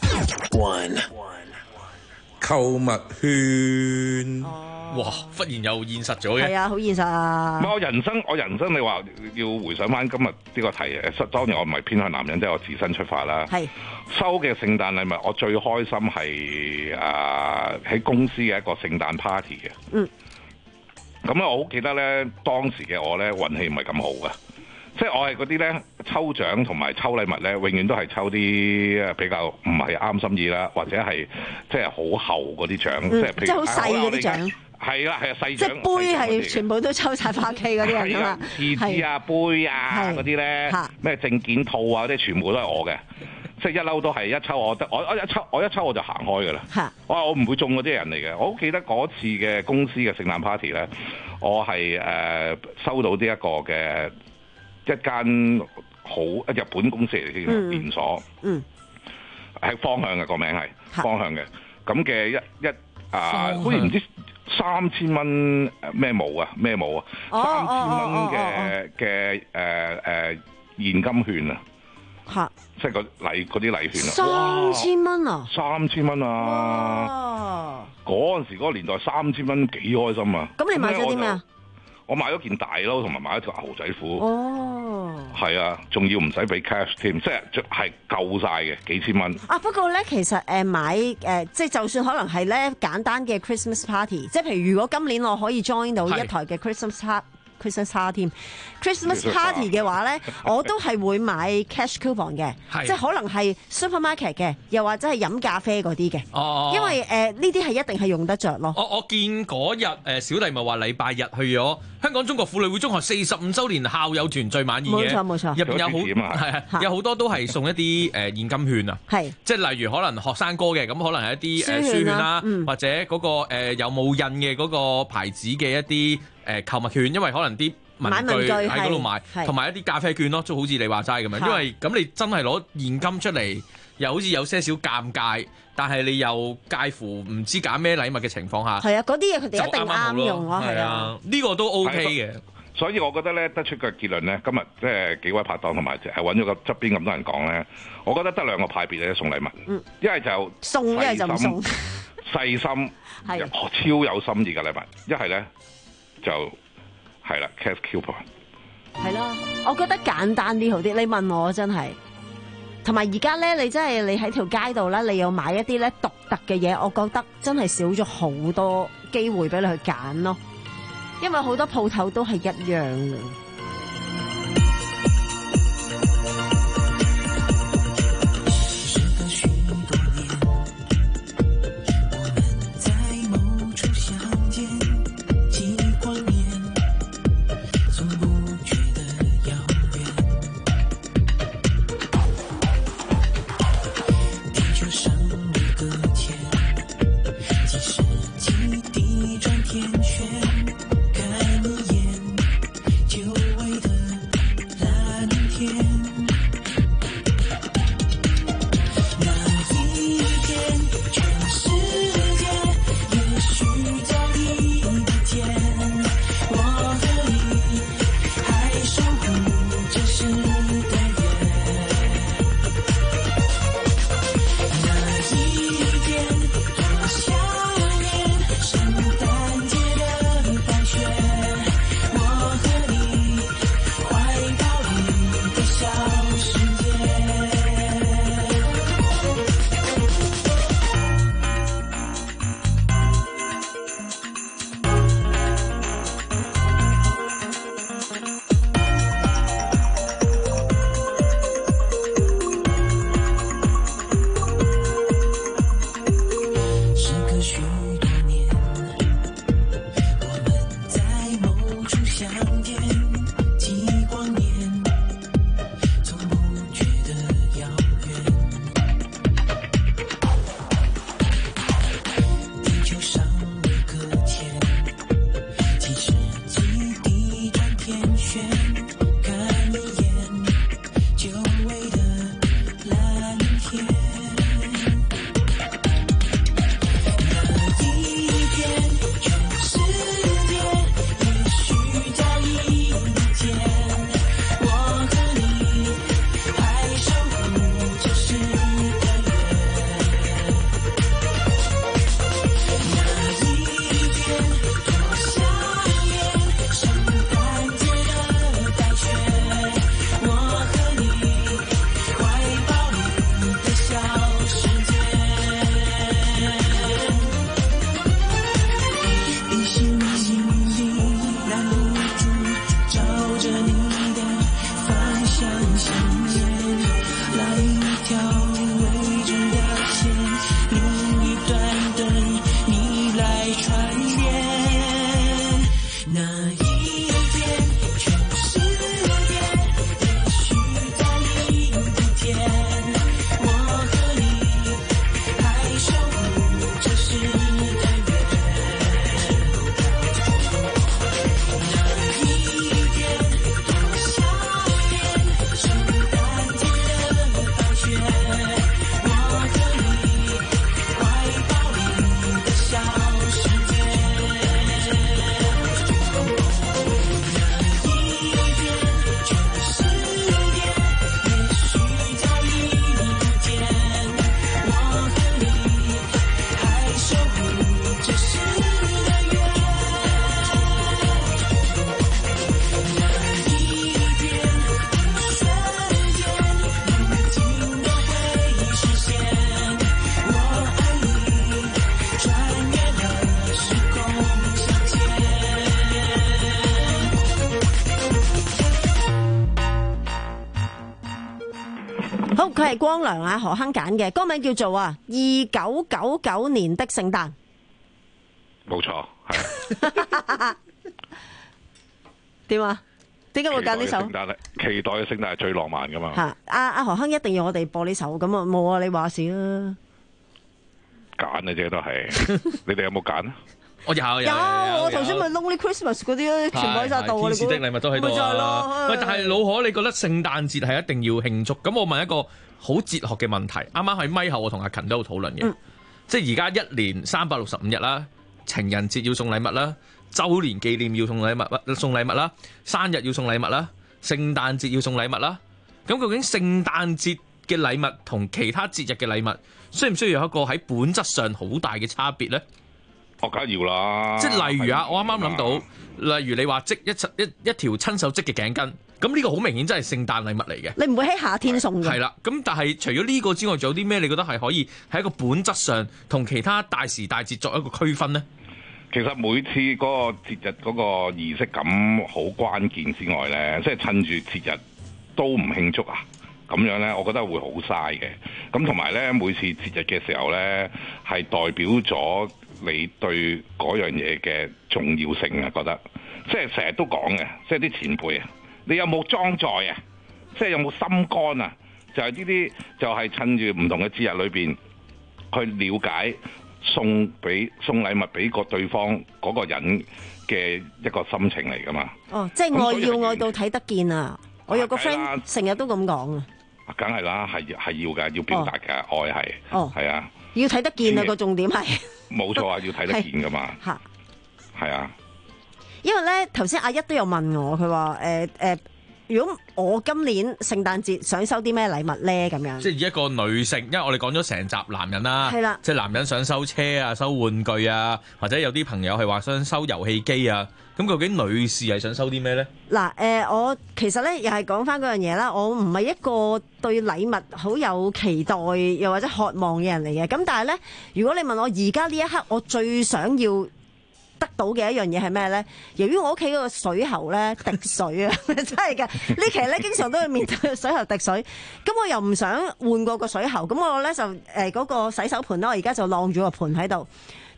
one， 購物券。 哇！忽然又現實咗嘅， 係啊，好現實啊！ 唔係我人生，我人生你話要回想翻今日呢個題誒，當然我唔係偏向男人，即係我自身出發啦。係收嘅聖誕禮物，我最開心係啊喺公司嘅一個聖誕 party 嘅。嗯。咁咧，我好記得咧，當時嘅我咧運氣唔係咁好嘅，即係我係嗰啲咧抽獎同埋抽禮物咧，永遠都係抽啲比較唔係啱心意啦，或者係即係好厚嗰啲獎，即係譬如即係好細嗰啲獎。 係啦，係啊，細獎。 即係杯係全部都抽晒翻屋企嗰啲人㗎嘛？ 廁紙啊、杯啊嗰啲咧，咩證件套啊，啲全部都係我嘅。即係一嬲都係一抽我得，我我一抽我一抽我就行開㗎啦。我話我唔會中嗰啲人嚟嘅。我好記得嗰次嘅公司嘅聖誕 party 咧，我係誒、呃、收到呢一個嘅一間好日本公司嚟嘅連鎖，嗯，係方向嘅個名係方向嘅，咁嘅一一啊，好似唔知。三千蚊咩帽啊咩帽啊，三千蚊嘅嘅誒誒現金券啊，嚇，即係個禮嗰啲禮券啊， 三千蚊啊， 三千蚊啊，嗰陣時嗰個年代三千蚊幾開心啊！ 咁你買咗啲咩啊？ 我買咗件大褸，同埋買咗條牛仔褲。哦，係啊，仲要唔使俾 cash 添，即係係夠晒嘅幾千蚊。啊，不過咧，其實誒買誒，即係就算可能係咧簡單嘅 Christmas party，即係譬如如果今年我可以 join 到一台嘅 Christmas party。Christmas party，Christmas party 嘅話咧，我都係會買 cash coupon 嘅，即係可能係 supermarket 嘅，又或者係飲咖啡嗰啲嘅。哦，因為誒呢啲係一定係用得着咯。 我我見嗰日誒小弟咪話禮拜日去咗香港中國婦女會中學四十五週年校友團聚晚宴嘅，冇錯冇錯，入邊有好係係有好多都係送一啲誒現金券啊，係即係例如可能學生哥嘅咁，可能係一啲誒書券啦，或者嗰個誒有冇印嘅嗰個牌子嘅一啲。誒購物券，因為可能啲文具喺嗰度買，同埋一啲咖啡券咯，都好似你話齋咁樣。因為咁你真係攞現金出嚟，又好似有些少尷尬，但係你又介乎唔知揀咩禮物嘅情況下，係啊，嗰啲嘢佢哋一定啱用咯，係啊，呢個都 OK 嘅。所以我覺得咧，得出個結論咧，今日即係幾位拍檔同埋係揾咗個側邊咁多人講咧，我覺得得兩個派別咧送禮物，嗯，一係就送，一係就唔送，細心係超有心意嘅禮物，一係咧。就係啦 cash coupon 係咯，我覺得簡單啲好啲。你問我真係，同埋而家咧，你真係你喺條街度咧，你要買一啲咧獨特嘅嘢，我覺得真係少咗好多機會俾你去揀咯，因為好多鋪頭都係一樣嘅。就好，佢係光良啊，何鏗揀嘅歌名叫做啊二九九九年的聖誕。 冇錯，係。 點啊？點解會揀呢首？ 聖誕咧，期待嘅聖誕係最浪漫噶嘛。 吓，阿阿何鏗一定要我哋播呢首，咁啊冇啊，你話事啦。 揀嘅啫都係，你哋有冇揀啊？ 我有有， 我頭先咪 Lonely Christmas 嗰啲全部喺晒度啊！ 天使的禮物都喺度啊！喂，但係老可，你覺得聖誕節係一定要慶祝？咁我問一個好哲學嘅問題，啱啱喺咪後我同阿勤都有討論嘅，嗯、即係而家一年三百六十五日啦，情人節要送禮物啦，周年紀念要送禮物，送禮物啦，生日要送禮物啦，聖誕節要送禮物啦。咁究竟聖誕節嘅禮物同其他節日嘅禮物，需唔需要有一個喺本質上好大嘅差別咧？ 我梗係要啦， 即係例如啊，我啱啱諗到，例如你話織一一一條親手織嘅頸巾，咁呢個好明顯真係聖誕禮物嚟嘅。 你唔會喺夏天送嘅。係啦， 咁但係除咗呢個之外，仲有啲咩？你覺得係可以喺一個本質上同其他大時大節作一個區分呢？ 其實每次嗰個節日嗰個儀式感好關鍵之外呢，即係趁住節日都唔慶祝啊，咁樣呢，我覺得會好嘥嘅。咁同埋呢，每次節日嘅時候呢，係代表咗你對嗰樣嘢嘅重要性啊，覺得即係成日都講嘅，即係啲前輩啊，你有冇裝載啊？即係有冇心肝啊？就係呢啲，就係趁住唔同嘅節日裏邊去了解送俾送禮物俾個對方嗰個人嘅一個心情嚟噶嘛。 哦，即係愛要愛到睇得見啊！我有個 friend 成日都咁講啊。 梗係啦，係係要㗎，要表達㗎，哦、愛係， 哦， 係啊， 要睇得見啊！個重點係。 冇錯啊，要睇得見噶嘛。 嚇， 係啊。 因為咧，頭先阿一都有問我，佢話誒誒，如果我今年聖誕節想收啲咩禮物咧？咁樣。即係一個女性，因為我哋講咗成集男人啦，係啦，即係男人想收車啊、收玩具啊，或者有啲朋友係話想收遊戲機啊。咁究竟女士係想收啲咩咧？嗱，誒、 呃，我其實咧又係講翻嗰樣嘢啦。我唔係一個對禮物好有期待又或者渴望嘅人嚟嘅。咁但係咧，如果你問我而家呢一刻我最想要得到嘅一樣嘢係咩咧？由於我屋企嗰個水喉咧滴水啊，真係㗎。呢期咧經常都會面對水喉滴水，咁我又唔想換過個水喉，咁我咧就誒嗰、呃嗰個洗手盆咧，我而家就晾住個盆喺度。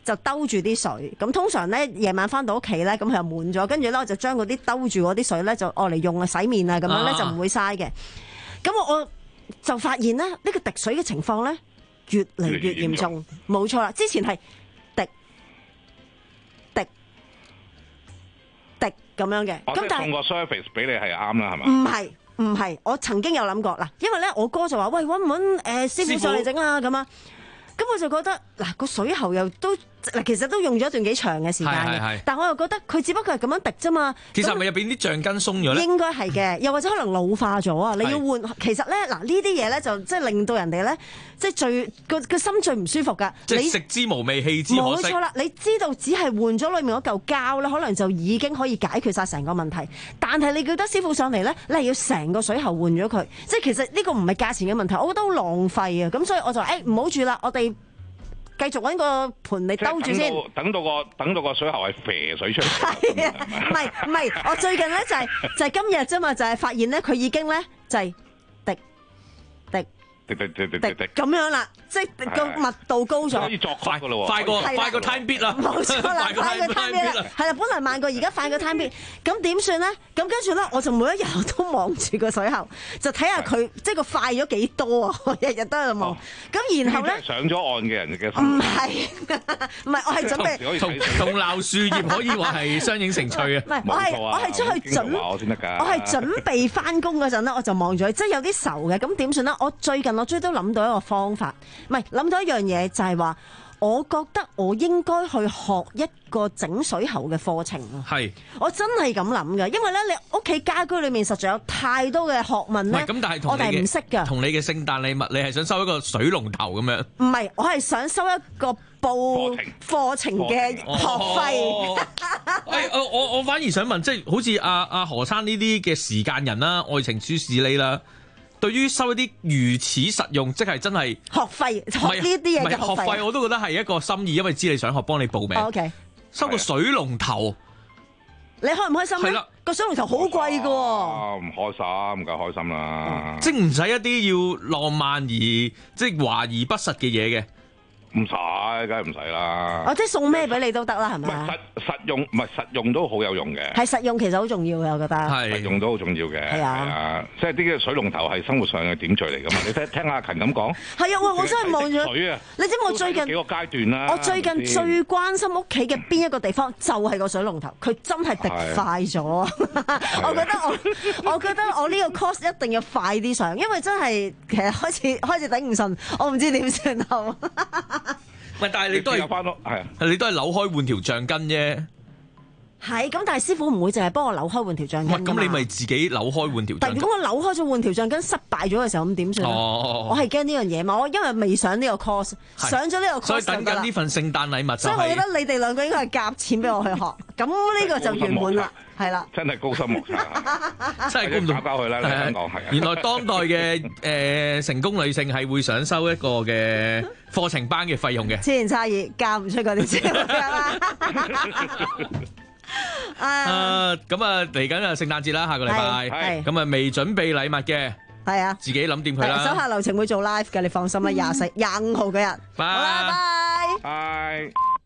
就兜住啲水。咁通常咧夜晚翻到屋企咧，咁佢又滿咗，跟住咧我就將嗰啲兜住嗰啲水咧就愛嚟用啊洗面啊，咁樣咧就唔會嘥嘅。咁我我就發現咧呢、呢個滴水嘅情況咧越嚟越嚴重，冇錯啦。之前係滴滴滴咁樣嘅，咁但係送個 service 俾你係啱啦，係嘛？唔係。唔係，我曾經有諗過嗱，因為咧我哥就話：喂，揾唔揾誒師傅上嚟整啊？咁啊，咁我就覺得嗱個水喉又都嗱，其實都用咗一段幾長嘅時間嘅，是是是但我又覺得佢只不過係咁樣滴啫嘛。其實係咪入邊啲橡筋鬆咗咧？應該係嘅，又或者可能老化咗啊！你要換，其實咧嗱呢啲嘢咧就即係令到人哋咧即係最個個心最唔舒服㗎。即係食之無味，棄之可惜。冇錯啦，你知道只係換咗裏面嗰嚿膠咧，可能就已經可以解決晒成個問題。但係你叫得師傅上嚟咧，你係要成個水喉換咗佢，即係其實呢個唔係價錢嘅問題，我覺得好浪費啊！咁所以我就誒唔好住啦，我哋。繼續揾個盤嚟兜住先，等到個等到個水喉係啡水出嚟。係啊，唔係唔係，我最近咧就係就係今日啫嘛，就係發現咧佢已經咧就係滴滴滴滴滴滴滴咁樣啦，即係個密度高咗，可以作快噶咯喎，快過快過 time beat 啦，冇錯啦，快過 time beat 啦，係啦，本來慢過而家快過 time beat，咁點算咧？咁跟住咧，我就每一日都望住個水喉，就睇下佢即係個快咗幾多啊！我日日都喺度望，咁然後咧上咗岸嘅人嘅唔係唔係，我係準備同同鬧樹葉可以話係相映成趣啊！唔係，我係我係出去準，我係準備翻工嗰陣咧，我就望住佢，即係有啲愁嘅。咁點算咧？我最近我終於都諗到一個方法，唔係諗到一樣嘢，就係話。我覺得我應該去學一個整水喉嘅課程咯。係，我真係咁諗嘅，因為咧你屋企家居裏面實在有太多嘅學問咧。咁，但係我哋唔識㗎。同你嘅聖誕禮物，你係想收一個水龍頭咁樣？唔係，我係想收一個報課程嘅學費。誒，我我我反而想問，即係好似阿阿何生呢啲嘅時間人啦，愛情書士你啦。對於收一啲如此實用，即係真係學費，學呢啲嘢嘅學費，學費我都覺得係一個心意，因為知你想學，幫你報名。OK， 收個水龍頭，你開唔開心咧？係啦，個水龍頭好貴㗎喎。唔開心，梗係開心啦。即係唔使一啲要浪漫而即係華而不實嘅嘢嘅。唔使，梗係唔使啦。哦，即係送咩俾你都得啦，係咪？實實用，唔係實用都好有用嘅。係實用，其實好重要嘅，我覺得。係實用都好重要嘅。係啊，係啊，即係啲嘅水龍頭係生活上嘅點綴嚟㗎嘛。你聽聽阿勤咁講。係啊，我我真係望咗。水啊！你知唔知我最近幾個階段啦？我最近最關心屋企嘅邊一個地方，就係個水龍頭，佢真係滴快咗。我覺得我，我覺得我呢個 course 一定要快啲上，因為真係其實開始開始頂唔順，我唔知點算好。唔係，但係你都係翻咯，係啊，你都係扭開換條橡筋啫。係，咁但係師傅唔會淨係幫我扭開換條橡筋。咁你咪自己扭開換條橡筋。但如果我扭開咗換條橡筋失敗咗嘅時候，咁點算？哦，我係驚呢樣嘢嘛，我因為未上呢個 course，上咗呢個 course 所以等緊呢份聖誕禮物就係。所以我覺得你哋兩個應該係夾錢俾我去學，咁呢個就圓滿啦。係啦，真係高深莫測，真係估唔到包佢啦！你香港係原來當代嘅誒、呃、成功女性係會想收一個嘅課程班嘅費用嘅，千年差異嫁唔出嗰啲錢啦。啊，咁啊嚟緊啊聖誕節啦，下個禮拜，咁啊未準備禮物嘅，係啊，自己諗掂佢啦。手下留情會做 live 嘅，你放心啦，廿四廿五號嗰日，好啦，拜拜。